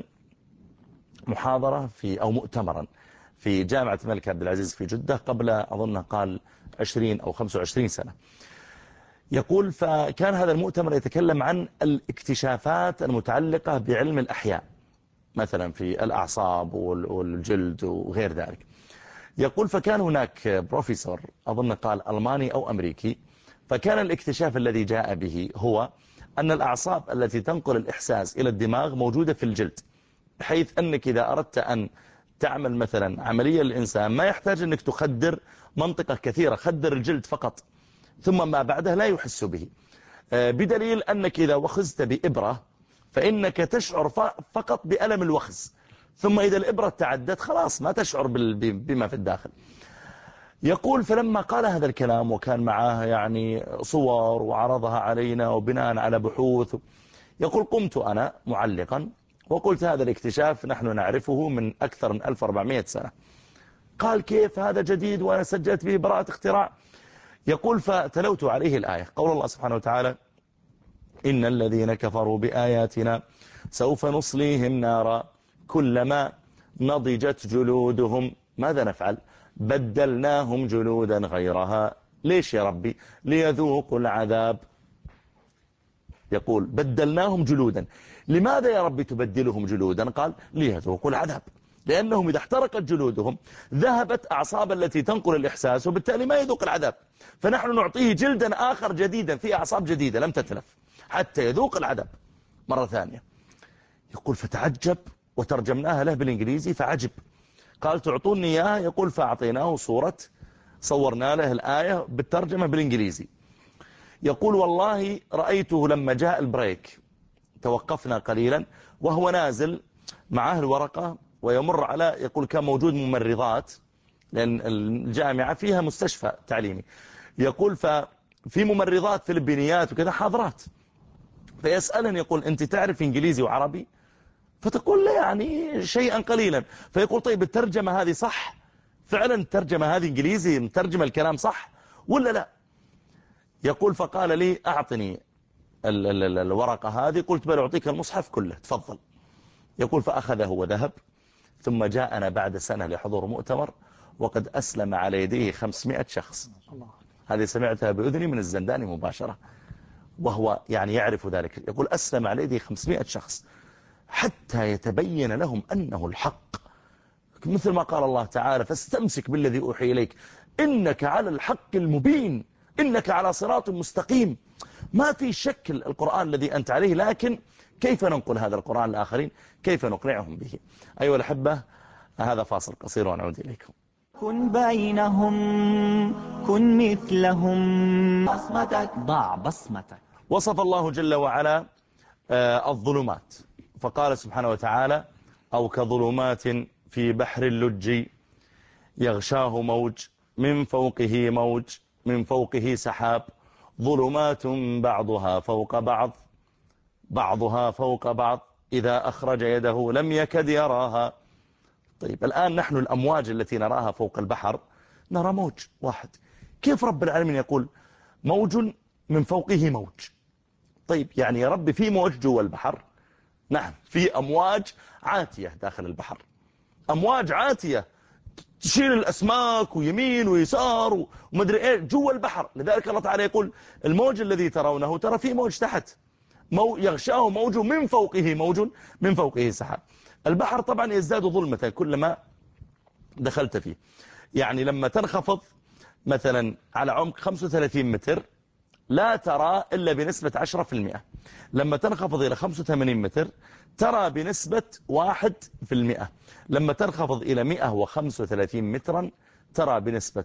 محاضرة أو مؤتمرا في جامعة الملك عبد العزيز في جدة قبل أظن قال 20 أو 25 سنة. يقول فكان هذا المؤتمر يتكلم عن الاكتشافات المتعلقة بعلم الأحياء، مثلا في الأعصاب والجلد وغير ذلك. يقول فكان هناك بروفيسور أظن قال ألماني أو أمريكي، فكان الاكتشاف الذي جاء به هو أن الأعصاب التي تنقل الإحساس إلى الدماغ موجودة في الجلد، بحيث أنك إذا أردت أن تعمل مثلا عملية للإنسان ما يحتاج أنك تخدر منطقة كثيرة، خدر الجلد فقط ثم ما بعده لا يحس به، بدليل أنك إذا وخزت بإبرة فإنك تشعر فقط بألم الوخز، ثم إذا الإبرة تعدت خلاص ما تشعر بما في الداخل. يقول فلما قال هذا الكلام وكان معاه يعني صور وعرضها علينا وبناء على بحوث، يقول قمت أنا معلقا وقلت هذا الاكتشاف نحن نعرفه من أكثر من 1400 سنة. قال كيف هذا جديد وأنا سجلت به براءة اختراع؟ يقول فتلوت عليه الآية، قول الله سبحانه وتعالى إن الذين كفروا بآياتنا سوف نصليهم نارا كلما نضجت جلودهم ماذا نفعل؟ بدلناهم جلودا غيرها. ليش يا ربي؟ ليذوقوا العذاب. يقول بدلناهم جلودا. لماذا يا ربي تبدلهم جلودا؟ قال ليذوقوا العذاب، لأنهم إذا احترقت جلودهم ذهبت أعصاب التي تنقل الإحساس وبالتالي ما يذوق العذاب، فنحن نعطيه جلدا آخر جديدا فيه أعصاب جديدة لم تتلف حتى يذوق العذاب مرة ثانية. يقول فتعجب وترجمناها له بالإنجليزي فعجب. قال تعطوني إياها؟ يقول فأعطيناه صورة صورنا له الآية بالترجمة بالإنجليزي. يقول والله رأيته لما جاء البريك توقفنا قليلا وهو نازل معه الورقة ويمر على، يقول كان موجود ممرضات لأن الجامعة فيها مستشفى تعليمي، يقول ففي ممرضات فلبينيات وكذا حاضرات، فيسألني يقول أنت تعرف إنجليزي وعربي؟ فتقول لا يعني شيئا قليلا. فيقول طيب الترجمة هذه صح؟ فعلا الترجمة هذه إنجليزي مترجمة الكلام صح ولا لا؟ يقول فقال لي أعطني الورقة هذه. قلت بل أعطيك المصحف كله تفضل. يقول فأخذه وذهب، ثم جاءنا بعد سنة لحضور مؤتمر وقد أسلم على يديه 500 شخص. هذه سمعتها بأذني من الزنداني مباشرة وهو يعني يعرف ذلك. يقول أسلم على يديه 500 شخص حتى يتبين لهم أنه الحق، مثل ما قال الله تعالى فاستمسك بالذي أوحي إليك إنك على الحق المبين إنك على صراط مستقيم. ما في شك القرآن الذي أنت عليه، لكن كيف ننقل هذا القرآن للآخرين؟ كيف نقنعهم به؟ أيها الأحبة هذا فاصل قصير ونعود إليكم. كن بينهم، كن مثلهم، بصمتك ضع بصمتك. وصف الله جل وعلا الظلمات فقال سبحانه وتعالى: أو كظلمات في بحر اللج يغشاه موج من فوقه موج من فوقه سحاب ظلمات بعضها فوق بعض بعضها فوق بعض إذا أخرج يده لم يكد يراها. طيب الآن نحن الأمواج التي نراها فوق البحر نرى موج واحد، كيف رب العالمين يقول موج من فوقه موج؟ طيب يعني يا رب في موج جوا البحر؟ نعم، في أمواج عاتية داخل البحر، أمواج عاتية تشيل الأسماك ويمين ويسار ومدري ايه جوا البحر. لذلك الله تعالى يقول الموج الذي ترونه ترى فيه موج تحت، يغشاه موج من فوقه موج من فوقه سحاب. البحر طبعا يزداد ظلمة كلما دخلت فيه. يعني لما تنخفض مثلا على عمق 35 متر لا ترى إلا بنسبة 10%. لما تنخفض إلى 85 متر ترى بنسبة 1%. لما تنخفض إلى 135 مترا ترى بنسبة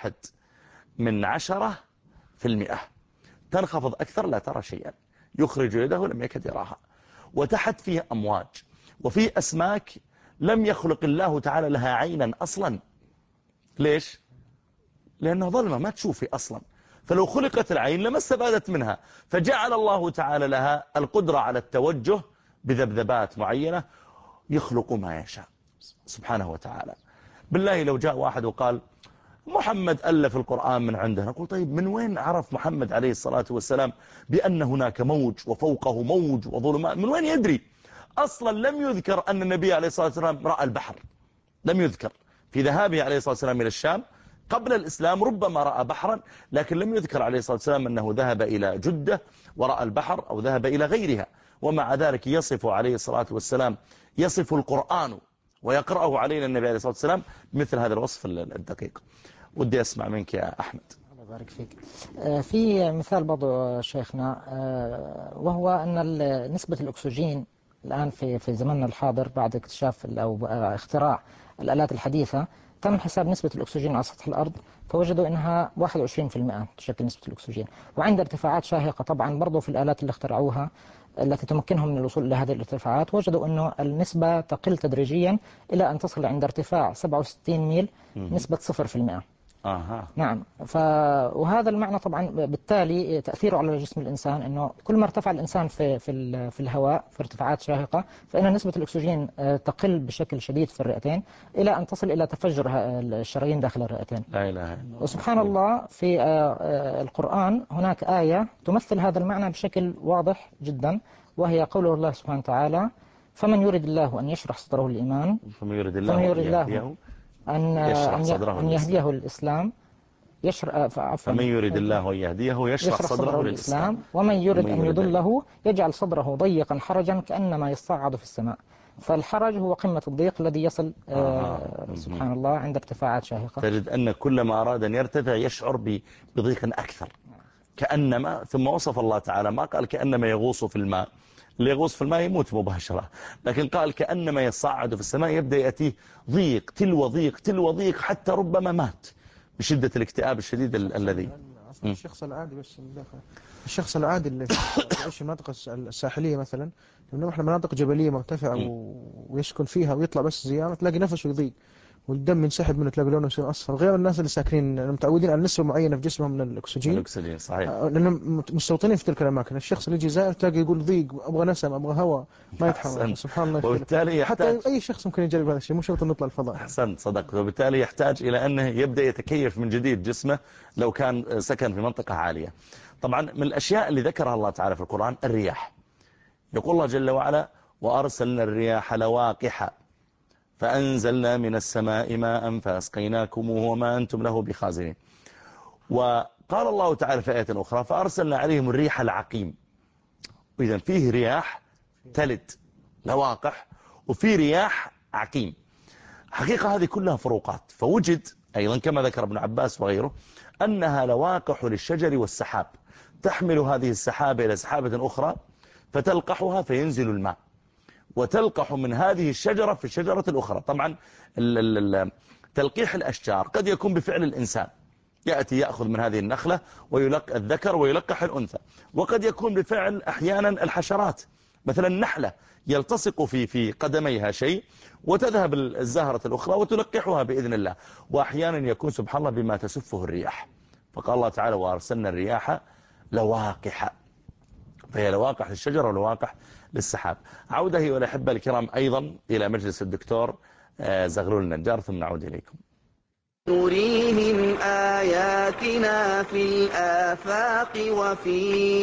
1/10%. تنخفض أكثر لا ترى شيئا، يخرج يده لم يكد يراها. وتحت فيه أمواج وفيه أسماك لم يخلق الله تعالى لها عينا أصلا. ليش؟ لأنها ظلمة ما تشوفي أصلا، فلو خلقت العين لما استفادت منها، فجعل الله تعالى لها القدرة على التوجه بذبذبات معينة يخلق ما يشاء سبحانه وتعالى. بالله لو جاء واحد وقال محمد ألف القرآن من عنده، نقول طيب من وين عرف محمد عليه الصلاة والسلام بأن هناك موج وفوقه موج وظلمات؟ من وين يدري؟ أصلا لم يذكر أن النبي عليه الصلاة والسلام رأى البحر، لم يذكر في ذهابه عليه الصلاة والسلام إلى الشام قبل الإسلام. ربما رأى بحرا لكن لم يذكر عليه الصلاة والسلام أنه ذهب إلى جدة ورأى البحر أو ذهب إلى غيرها. ومع ذلك يصف عليه الصلاة والسلام، يصف القرآن ويقرأه علينا النبي عليه الصلاة والسلام مثل هذا الوصف الدقيق. ودي أسمع منك يا أحمد. الله يبارك فيك. في مثال برضو شيخنا، وهو أن نسبة الأكسجين الآن في زمننا الحاضر بعد اكتشاف أو اختراع الآلات الحديثة تم حساب نسبة الأكسجين على سطح الأرض، فوجدوا أنها 21% تشكل نسبة الأكسجين. وعند ارتفاعات شاهقة طبعا برضو في الآلات اللي اخترعوها التي تمكنهم من الوصول إلى هذه الارتفاعات، وجدوا أنه النسبة تقل تدريجيا إلى أن تصل عند ارتفاع 67 ميل نسبة 0%. نعم. وهذا المعنى طبعا بالتالي تأثيره على جسم الإنسان أنه كل ما ارتفع الإنسان في الهواء في ارتفاعات شاهقة فإن نسبة الأكسجين تقل بشكل شديد في الرئتين إلى أن تصل إلى تفجر الشرايين داخل الرئتين. لا إله إلا الله. وسبحان الله في القرآن هناك آية تمثل هذا المعنى بشكل واضح جدا، وهي قوله الله سبحانه وتعالى: فمن يريد الله أن يشرح صدره الإيمان، فمن يريد الله أن يهديه الإسلام، فمن يريد الله أن يهديه يشرح صدره للإسلام، ومن يريد أن يضله يجعل صدره ضيقا حرجا كأنما يصعد في السماء. فالحرج هو قمة الضيق الذي يصل سبحان الله عند ارتفاعات شاهقة. تجد أن كلما أراد أن يرتفع يشعر بضيق أكثر كأنما. ثم وصف الله تعالى ما قال كأنما يغوص في الماء، اللي يغوص في الماء يموت مباشرة، لكن قال كأنما يصعد في السماء، يبدأ يأتيه ضيق تلو ضيق تلو ضيق حتى ربما مات بشدة الاكتئاب الشديد الذي الشخص العادي. بس الشخص العادي اللي يعيش في المناطق الساحلية مثلا، لأنه احنا مناطق جبلية مرتفعة ويسكن فيها ويطلع بس زيارة تلاقي نفسه يضيق والدم ينسحب منه، تلاقي لونه يصير أصفر، غير الناس اللي ساكنين متعودين على نسبة معينة في جسمهم من الأكسجين. صحيح. لأنهم مستوطنين في تلك الأماكن. الشخص اللي يجي زائر تلاقي يقول ضيق، أبغى نسم، أبغى هواء، ما يتحمل. سبحان الله. وبالتالي حتى أي شخص ممكن يجرب هذا الشيء، مو شرط نطلع الفضاء. أحسنت، صدقت. وبالتالي يحتاج إلى أنه يبدأ يتكيف من جديد جسمه لو كان سكن في منطقة عالية. طبعا من الأشياء اللي ذكرها الله تعالى في القرآن الرياح. يقول الله جل وعلا: وأرسلنا الرياح لواقح فأنزلنا من السماء ماء فأسقيناكموه وما أنتم له بخازنين. وقال الله تعالى في آية أخرى: فأرسلنا عليهم الريح العقيم. وإذا فيه رياح تلد لواقح وفيه رياح عقيم. حقيقة هذه كلها فروقات. فوجد أيضا كما ذكر ابن عباس وغيره أنها لواقح للشجر والسحاب، تحمل هذه السحابة إلى سحابة أخرى فتلقحها فينزل الماء، وتلقح من هذه الشجرة في الشجرة الأخرى. طبعا تلقيح الأشجار قد يكون بفعل الإنسان، يأتي يأخذ من هذه النخلة ويلقح الذكر ويلقح الأنثى، وقد يكون بفعل أحيانا الحشرات، مثلا النحلة يلتصق في قدميها شيء وتذهب الزهرة الأخرى وتلقحها بإذن الله، وأحيانا يكون سبحان الله بما تسفه الرياح. فقال الله تعالى وأرسلنا الرياح لواقح، فهي لواقح للشجر ولواقح للسحاب. عودة أيها الأحبة الكرام أيضا إلى مجلس الدكتور زغلول النجار، ثم نعود إليكم. نريهم آياتنا في الآفاق وفي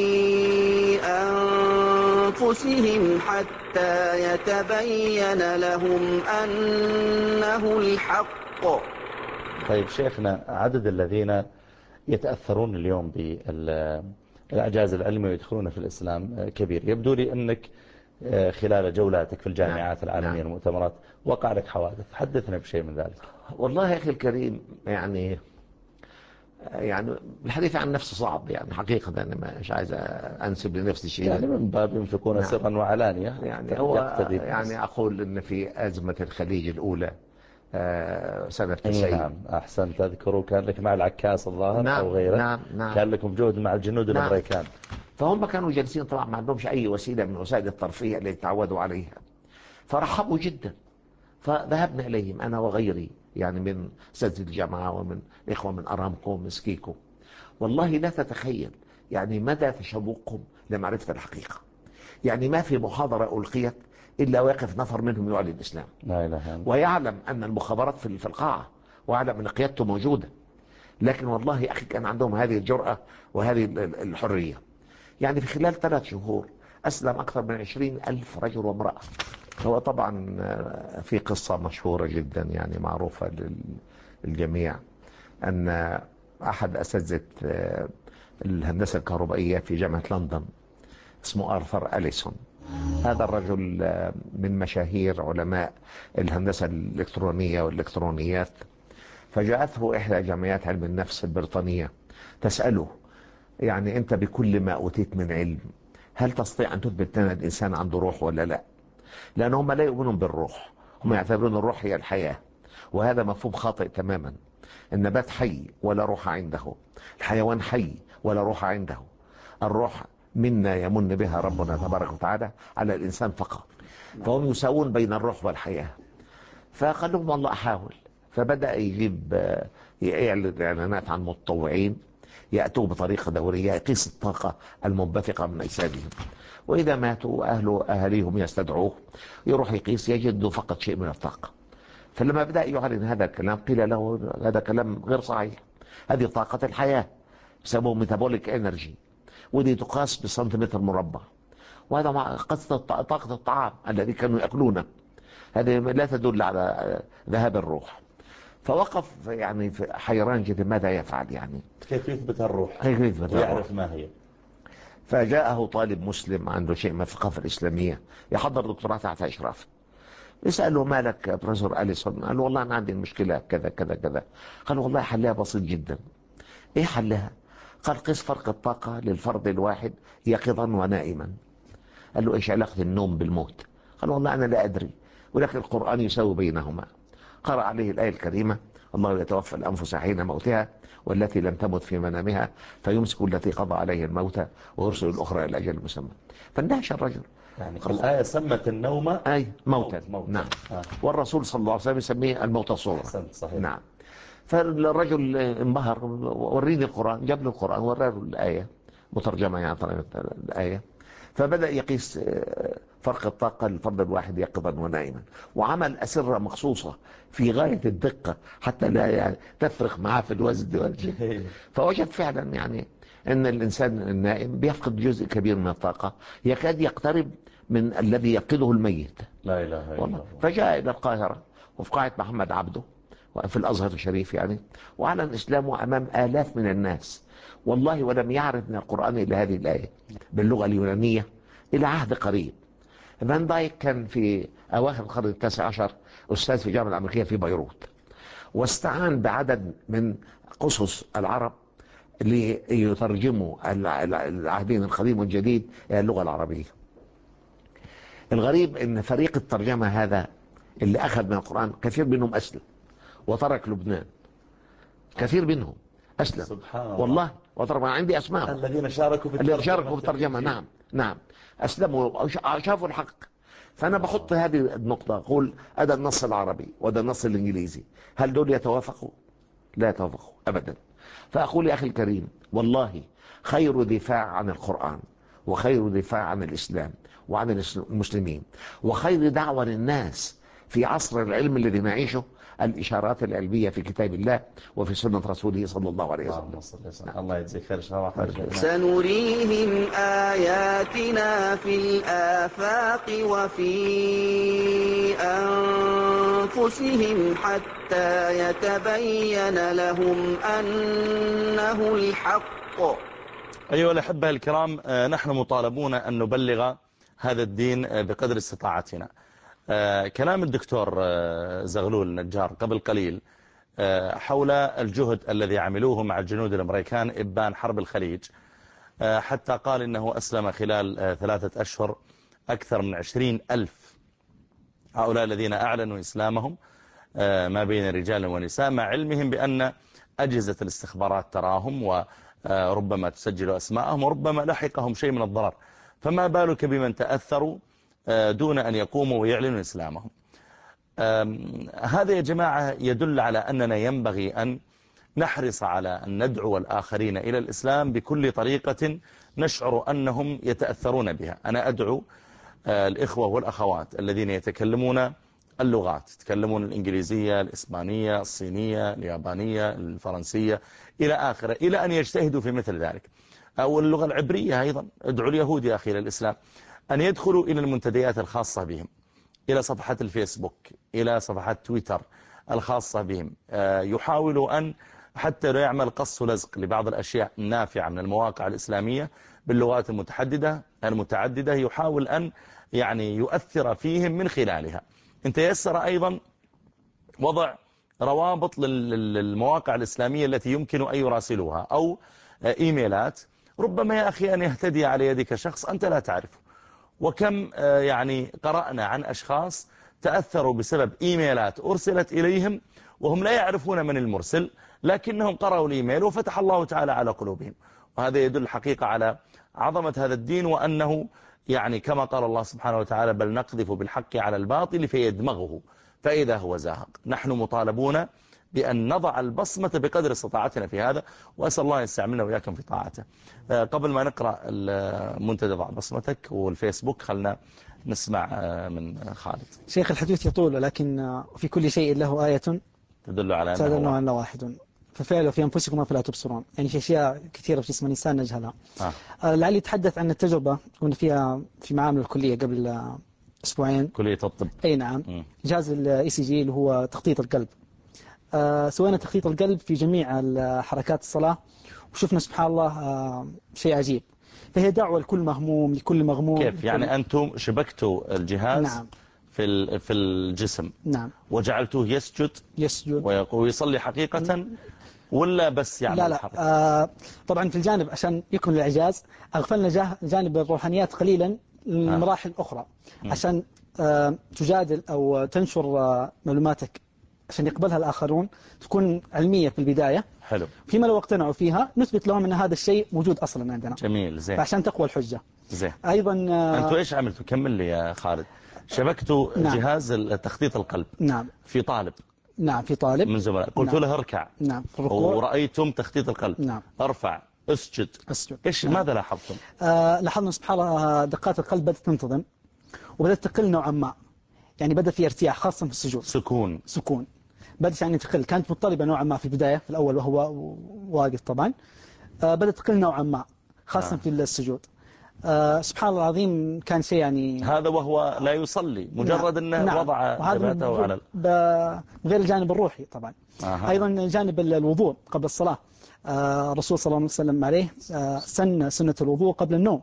أنفسهم حتى يتبين لهم أنه الحق. طيب شيخنا، عدد الذين يتأثرون اليوم بالإعجاز العلمي ويدخلون في الإسلام كبير. يبدو لي أنك خلال جولاتك في الجامعات العالمية المؤتمرات وقع لك حوادث، حدثنا بشيء من ذلك. والله يا أخي الكريم، يعني الحديث عن نفسه صعب، يعني حقيقة أنا مش عايز أنسب لنفسي شيء، يعني من باب ينفقون سرا وعلانية. يعني هو يعني أقول أن في أزمة الخليج الأولى سنة 90. نعم أحسن تذكروا، كان لك مع العكاس الظاهر أو غيره. نعم. كان لكم جهد مع الجنود الأمريكان. فهم كانوا جالسين طبعا ما عندهمش أي وسيلة من وسائل الترفيه اللي تعودوا عليها، فرحبوا جدا. فذهبنا إليهم أنا وغيري، يعني من أساتذة الجامعة ومن إخوة من أرامكو ومن سكيكو. والله لا تتخيل يعني مدى تشوقهم لمعرفة الحقيقة. يعني ما في محاضرة ألقيت إلا واقف نفر منهم يعلن الإسلام، لا إله. ويعلم أن المخابرات في القاعة، ويعلم أن قيادته موجودة، لكن والله أخي كان عندهم هذه الجرأة وهذه الحرية. يعني في خلال 3 شهور أسلم أكثر من 20,000 رجل وامرأة. هو طبعا في قصة مشهورة جدا يعني معروفة للجميع، أن أحد أساتذة الهندسة الكهربائية في جامعة لندن اسمه آرثر أليسون، هذا الرجل من مشاهير علماء الهندسة الإلكترونية والإلكترونيات. فجاءته إحدى جمعيات علم النفس البريطانية تسأله، يعني أنت بكل ما أوتيت من علم هل تستطيع أن تثبت لنا الإنسان عنده روح ولا لا؟ لأن هم لا يؤمنون بالروح، هم يعتبرون الروح هي الحياة، وهذا مفهوم خاطئ تماما. النبات حي ولا روح عنده، الحيوان حي ولا روح عنده. الروح منا يمن بها ربنا تبارك وتعالى على الإنسان فقط، فهم يساوون بين الروح والحياة. فقال لهم والله أحاول. فبدأ يجيب يعلن إعلانات عن متطوعين يأتوا بطريقة دورية يقيس الطاقة المنبثقة من أجسادهم، وإذا ماتوا أهليهم يستدعوه يروح يقيس يجد فقط شيء من الطاقة. فلما بدأ يعلن هذا الكلام قيل له هذا كلام غير صحيح، هذه طاقة الحياة يسموه ميتابوليك انرجي، ودي تقاس بسنتيمتر مربع، وهذا قصة طاقة الطعام الذي كانوا يأكلونه، هذه لا تدل على ذهاب الروح. فوقف يعني حيران جدا ماذا يفعل، يعني كيف يثبت الروح، كيف يثبت ويعرف ما هي. فجاءه طالب مسلم عنده شيء من الثقافة الإسلامية يحضر دكتوراه تحت إشرافه، يسأله مالك يا بروفيسور أليسون؟ قال له والله أنا عندي المشكلة كذا كذا كذا. قال والله حلها بسيط جدا. إيه حلها؟ قال قس فرق الطاقة للفرد الواحد يقظا ونائما. قال له إيش علاقة النوم بالموت؟ قال والله أنا لا أدري، ولكن القرآن يساوي بينهما. قرأ عليه الآية الكريمة الله يتوفى الأنفس حين موتها والتي لم تمت في منامها فيمسك التي قضى عليه الموت ويرسل الأخرى إلى أجل مسمى. فاندهش الرجل، يعني الآية سمت النوم أي موتا. نعم. والرسول صلى الله عليه وسلم يسميه الموت الصغرى. صحيح. نعم. فالرجل انبهر، وريني القرآن، جاب له القرآن وراه الآية مترجمة يعني الآية، فبدأ يقيس فرق الطاقة للفرد الواحد يقظا ونائما، وعمل أسرة مخصوصة في غاية الدقة حتى لا يعني تفرق معاه في الوزن والجهد. فوجد فعلا يعني أن الإنسان النائم بيفقد جزء كبير من الطاقة يكاد يقترب من الذي يفقده الميت. لا إله إلا الله. فجاء إلى القاهرة وفي قاعة محمد عبده في الأزهر الشريف يعني، وأعلن إسلامه أمام آلاف من الناس والله، ولم يعرف من القرآن إلا هذه الآية باللغة اليونانية إلى عهد قريب. فان دايك كان في أواخر القرن ال19 أستاذ في الجامعة الأمريكية في بيروت، واستعان بعدد من قصص العرب ليترجموا العهدين القديم والجديد إلى اللغة العربية. الغريب أن فريق الترجمة هذا اللي أخذ من القرآن كثير منهم أسلم، وترك لبنان، كثير منهم أسلم سبحان الله. والله، وترك. عندي أسماء الذين شاركوا في الترجمة. نعم نعم، أسلموا، شافوا الحق. فأنا بحط هذه النقطة، أقول هذا النص العربي وهذا النص الإنجليزي، هل دول يتوافقوا؟ لا يتوافقوا أبدا. فأقول يا أخي الكريم، والله خير دفاع عن القرآن، وخير دفاع عن الإسلام وعن المسلمين، وخير دعوة للناس في عصر العلم الذي نعيشه الإشارات العلمية في كتاب الله وفي سنة رسوله صلى الله عليه وسلم. الله يجزيك خير. سنريهم آياتنا في الآفاق وفي أنفسهم حتى يتبين لهم أنه الحق. أيها الأحبة الكرام، نحن مطالبون أن نبلغ هذا الدين بقدر استطاعتنا. كلام الدكتور زغلول النجار قبل قليل حول الجهد الذي عملوه مع الجنود الأمريكان إبان حرب الخليج، حتى قال إنه أسلم خلال 3 أشهر أكثر من 20,000 هؤلاء الذين أعلنوا إسلامهم ما بين رجال ونساء، مع علمهم بأن أجهزة الاستخبارات تراهم وربما تسجل أسماءهم وربما لحقهم شيء من الضرر، فما بالك بمن تأثروا دون أن يقوموا ويعلنوا إسلامهم. هذا يا جماعة يدل على أننا ينبغي أن نحرص على أن ندعو الآخرين إلى الإسلام بكل طريقة نشعر أنهم يتأثرون بها. أنا أدعو الإخوة والأخوات الذين يتكلمون اللغات، يتكلمون الإنجليزية، الإسبانية، الصينية، اليابانية، الفرنسية إلى آخره، إلى أن يجتهدوا في مثل ذلك، أو اللغة العبرية أيضا. ادعو اليهود يا أخي إلى الإسلام، أن يدخلوا إلى المنتديات الخاصة بهم، إلى صفحات الفيسبوك، إلى صفحات تويتر الخاصة بهم، يحاولوا أن حتى لو يعمل قص ولزق لبعض الأشياء النافعة من المواقع الإسلامية باللغات المتعددة، يحاول أن يعني يؤثر فيهم من خلالها. إن تيسر أيضا وضع روابط للمواقع الإسلامية التي يمكن أن يراسلوها، أو إيميلات، ربما يا أخي أن يهتدي على يدك شخص أنت لا تعرفه. وكم يعني قرأنا عن أشخاص تأثروا بسبب إيميلات أرسلت إليهم وهم لا يعرفون من المرسل، لكنهم قرأوا الإيميل وفتح الله تعالى على قلوبهم. وهذا يدل الحقيقة على عظمة هذا الدين، وأنه يعني كما قال الله سبحانه وتعالى: بل نقذف بالحق على الباطل فيدمغه فإذا هو زاهق. نحن مطالبون بأن نضع البصمة بقدر استطاعتنا في هذا، وأسأل الله يستعملنا وإياكم في طاعته. قبل ما نقرأ المنتدى ضع بصمتك والفيسبوك، خلنا نسمع من خالد. شيخ الحديث يطول، لكن في كل شيء له آية تدل على أنه واحد، ففعله في أنفسكم فلا تبصرون. يعني في أشياء كثيرة في جسم الإنسان نجهلها. لعلي يتحدث عن التجربة كنا فيها في معامل الكلية قبل أسبوعين، كلية الطب. أي نعم. جهاز ECG اللي هو تخطيط القلب. سوينا تخطيط القلب في جميع حركات الصلاة، وشفنا سبحان الله شيء عجيب. فهي دعوة لكل مهموم، لكل مغموم. كيف يعني أنتم شبكتوا الجهاز؟ نعم. في الجسم. نعم. وجعلتوه يسجد ويصلي حقيقة ولا بس يعمل؟ لا طبعا في الجانب عشان يكون الإعجاز أغفلنا جانب الروحانيات قليلا للمراحل الأخرى، عشان تجادل أو تنشر معلوماتك عشان يقبلها الآخرون، تكون علمية في البداية. حلو. فيما لو اقتنعوا فيها نثبت لهم أن هذا الشيء موجود أصلا عندنا. جميل، زين. فعشان تقوى الحجة. زين. أيضا أنتوا إيش عملتوا؟ كمل لي يا خالد. شبكتوا نعم. جهاز تخطيط القلب. نعم. في طالب. نعم، في طالب من زملاء، قلت له اركع. نعم. ورأيتم تخطيط القلب. نعم. ارفع، اسجد. إيش نعم. ماذا لاحظتم؟ لاحظنا سبحان الله دقات القلب بدأت تنتظم وبدأت تقل نوعا ما، يعني بدأ في ارتياح خاصة في السجود. سكون بدأت يعني تقل. كانت مضطربة نوعا ما في البداية في الأول وهو واقف طبعا. بدأت تقل نوعا ما خاصة في السجود. سبحان الله العظيم كان شيء يعني. هذا وهو لا يصلي، مجرد أنه وضع جبهته على غير الجانب الروحي طبعا. أيضا جانب الوضوء قبل الصلاة. الرسول صلى الله عليه وسلم عليه سنة الوضوء قبل النوم.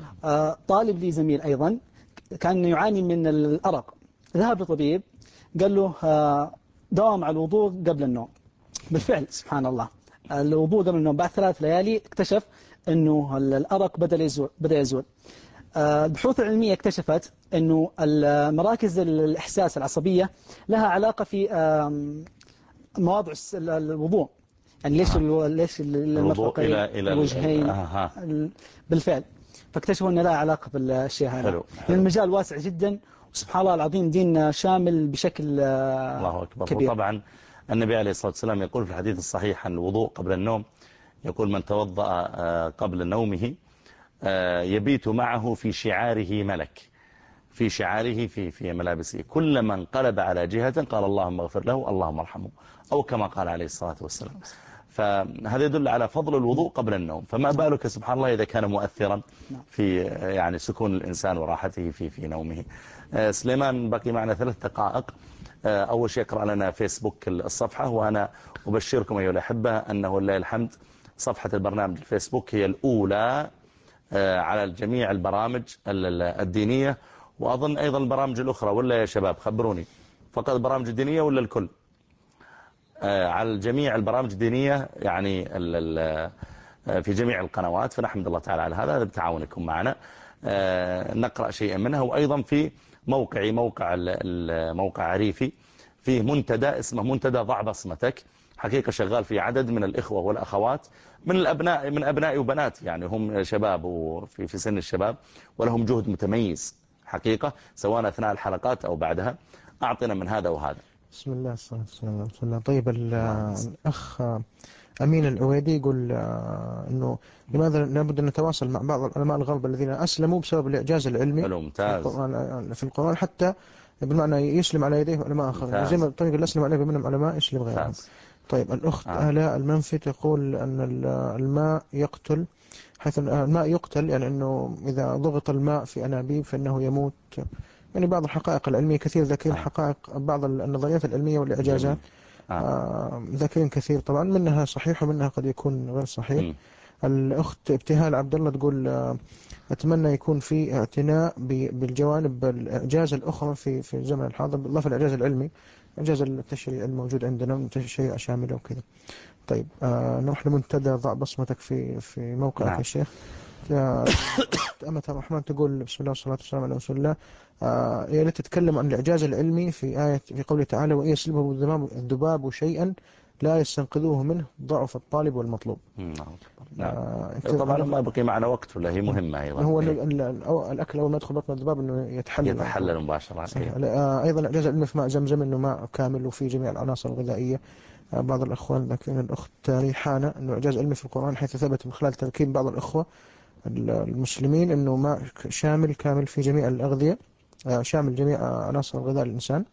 طالب لي زميل أيضا كان يعاني من الأرق، ذهب لطبيب قال له داوم على الوضوء قبل النوم. بالفعل سبحان الله الوضوء قبل النوم بعد 3 ليالي اكتشف أنه الأرق بدأ يزول. البحوث العلمية اكتشفت أنه مراكز الإحساس العصبية لها علاقة في مواضع الوضوء، يعني ليش المرفق إلى الوجهين بالفعل. فاكتشفوا أن لا علاقة بالشيء هذا. حلو. لأن المجال واسع جدا، وسبحان الله العظيم دين شامل بشكل الله أكبر كبير. وطبعا النبي عليه الصلاة والسلام يقول في الحديث الصحيح عن الوضوء قبل النوم، يقول من توضأ قبل نومه يبيت معه في شعاره ملك، في شعاره في ملابسه، كلما انقلب على جهة قال اللهم اغفر له اللهم ارحمه، أو كما قال عليه الصلاة والسلام. فهذا يدل على فضل الوضوء قبل النوم، فما بالك سبحان الله إذا كان مؤثرا في يعني سكون الإنسان وراحته في نومه. سليمان بقي معنا 3 دقائق. أول شيء اقرأ لنا فيسبوك الصفحة، وأنا أبشركم أيها الأحبة أنه لله الحمد صفحة البرنامج الفيسبوك هي الأولى على جميع البرامج الدينية، وأظن أيضا البرامج الأخرى، ولا يا شباب خبروني، فقط البرامج الدينية ولا الكل؟ على جميع البرامج الدينية يعني في جميع القنوات، فنحمد الله تعالى على هذا بتعاونكم معنا. نقرأ شيئا منها. وأيضا في موقع عريفي فيه منتدى اسمه منتدى ضع بصمتك، حقيقة شغال في عدد من الإخوة والأخوات من أبناء وبنات، يعني هم شباب وفي سن الشباب، ولهم جهد متميز حقيقة سواء أثناء الحلقات أو بعدها. أعطنا من هذا وهذا. بسم الله الصلاة والسلام على رسول الله. طيب الأخ أمين العويدي يقول أنه لماذا لابد أن نتواصل مع بعض العلماء الغرب الذين أسلموا بسبب الإعجاز العلمي في القرآن، حتى بالمعنى يسلم على يديه علماء آخرين، زي ما الطريقة اللي أسلم عليه منهم علماء يسلم غيرهم. طيب الأخت آلاء المنفي تقول أن الماء يقتل، حيث الماء يقتل يعني أنه إذا ضغط الماء في أنابيب فإنه يموت. يعني بعض الحقائق العلمية كثير ذاكرين حقائق بعض النظريات العلمية والإعجازات ذاكرين كثير، طبعا منها صحيح ومنها قد يكون غير صحيح. الأخت ابتهال عبد الله تقول أتمنى يكون في اعتناء بالجوانب الإعجاز الأخرى في الزمن الحاضر، بالإضافة للإعجاز العلمي، إعجاز التشريع الموجود عندنا تشريع شامل وكذا. طيب نروح لمنتدى ضع بصمتك في موقعك يا شيخ. أمة الرحمن تقول بسم الله والصلاة والسلام على رسول الله. يا ريت تتكلم عن الإعجاز العلمي في قوله تعالى وإن يسلبهم الذباب شيئا لا يستنقذوه منه ضعف الطالب والمطلوب. طبعا ما بقي معنا وقت، ولا هي مهمة أيضا. هو الأكل أول ما يدخل بطن الذباب إنه يتحلل مباشرة. أيضا الإعجاز العلمي في ماء زمزم إنه ماء كامل وفي جميع العناصر الغذائية. بعض الأخوان لكن الأخت ريحانة إنه إعجاز علمي في القرآن حيث ثبت من خلال تركيب بعض الأخوة المسلمين إنه ماء شامل كامل في جميع الأغذية، شامل جميع عناصر الغذاء الإنسان.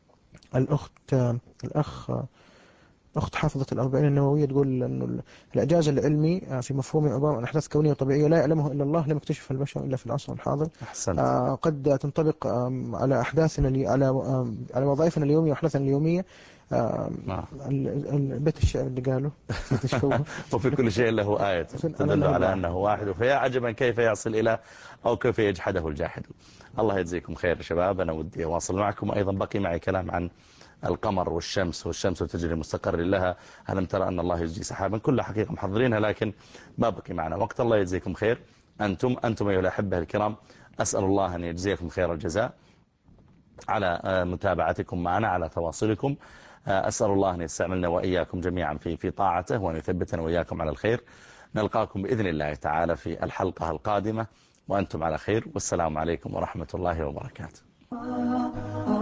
أخت حافظة الأربعين النووية تقول أنه الإعجاز العلمي في مفهوم عبارة عن أحداث كونية طبيعية لا يعلمه إلا الله، لم يكتشفها البشر إلا في العصر الحاضر. قد تنطبق على أحداثنا على وظائفنا اليومية وأحداثنا اليومية. البيت الشعر اللي قاله وفي كل شيء له آية تدل على أنه واحد، فيا عجبا كيف يصل إلى أو كيف يجحده الجاحد. الله يجزيكم خير شباب. أنا ودي أواصل معكم، أيضا بقي معي كلام عن القمر والشمس تجري مستقر لها، ألم ترى أن الله يجزي سحابا، كلها حقيقة محضرينها لكن ما بقي معنا وقت. الله يجزيكم خير. أنتم أيها الأحبة الكرام، أسأل الله أن يجزيكم خير الجزاء على متابعتكم معنا، على تواصلكم. أسأل الله أن يستعملنا وإياكم جميعا في طاعته، وأن يثبتنا وإياكم على الخير. نلقاكم بإذن الله تعالى في الحلقة القادمة وأنتم على خير، والسلام عليكم ورحمة الله وبركاته.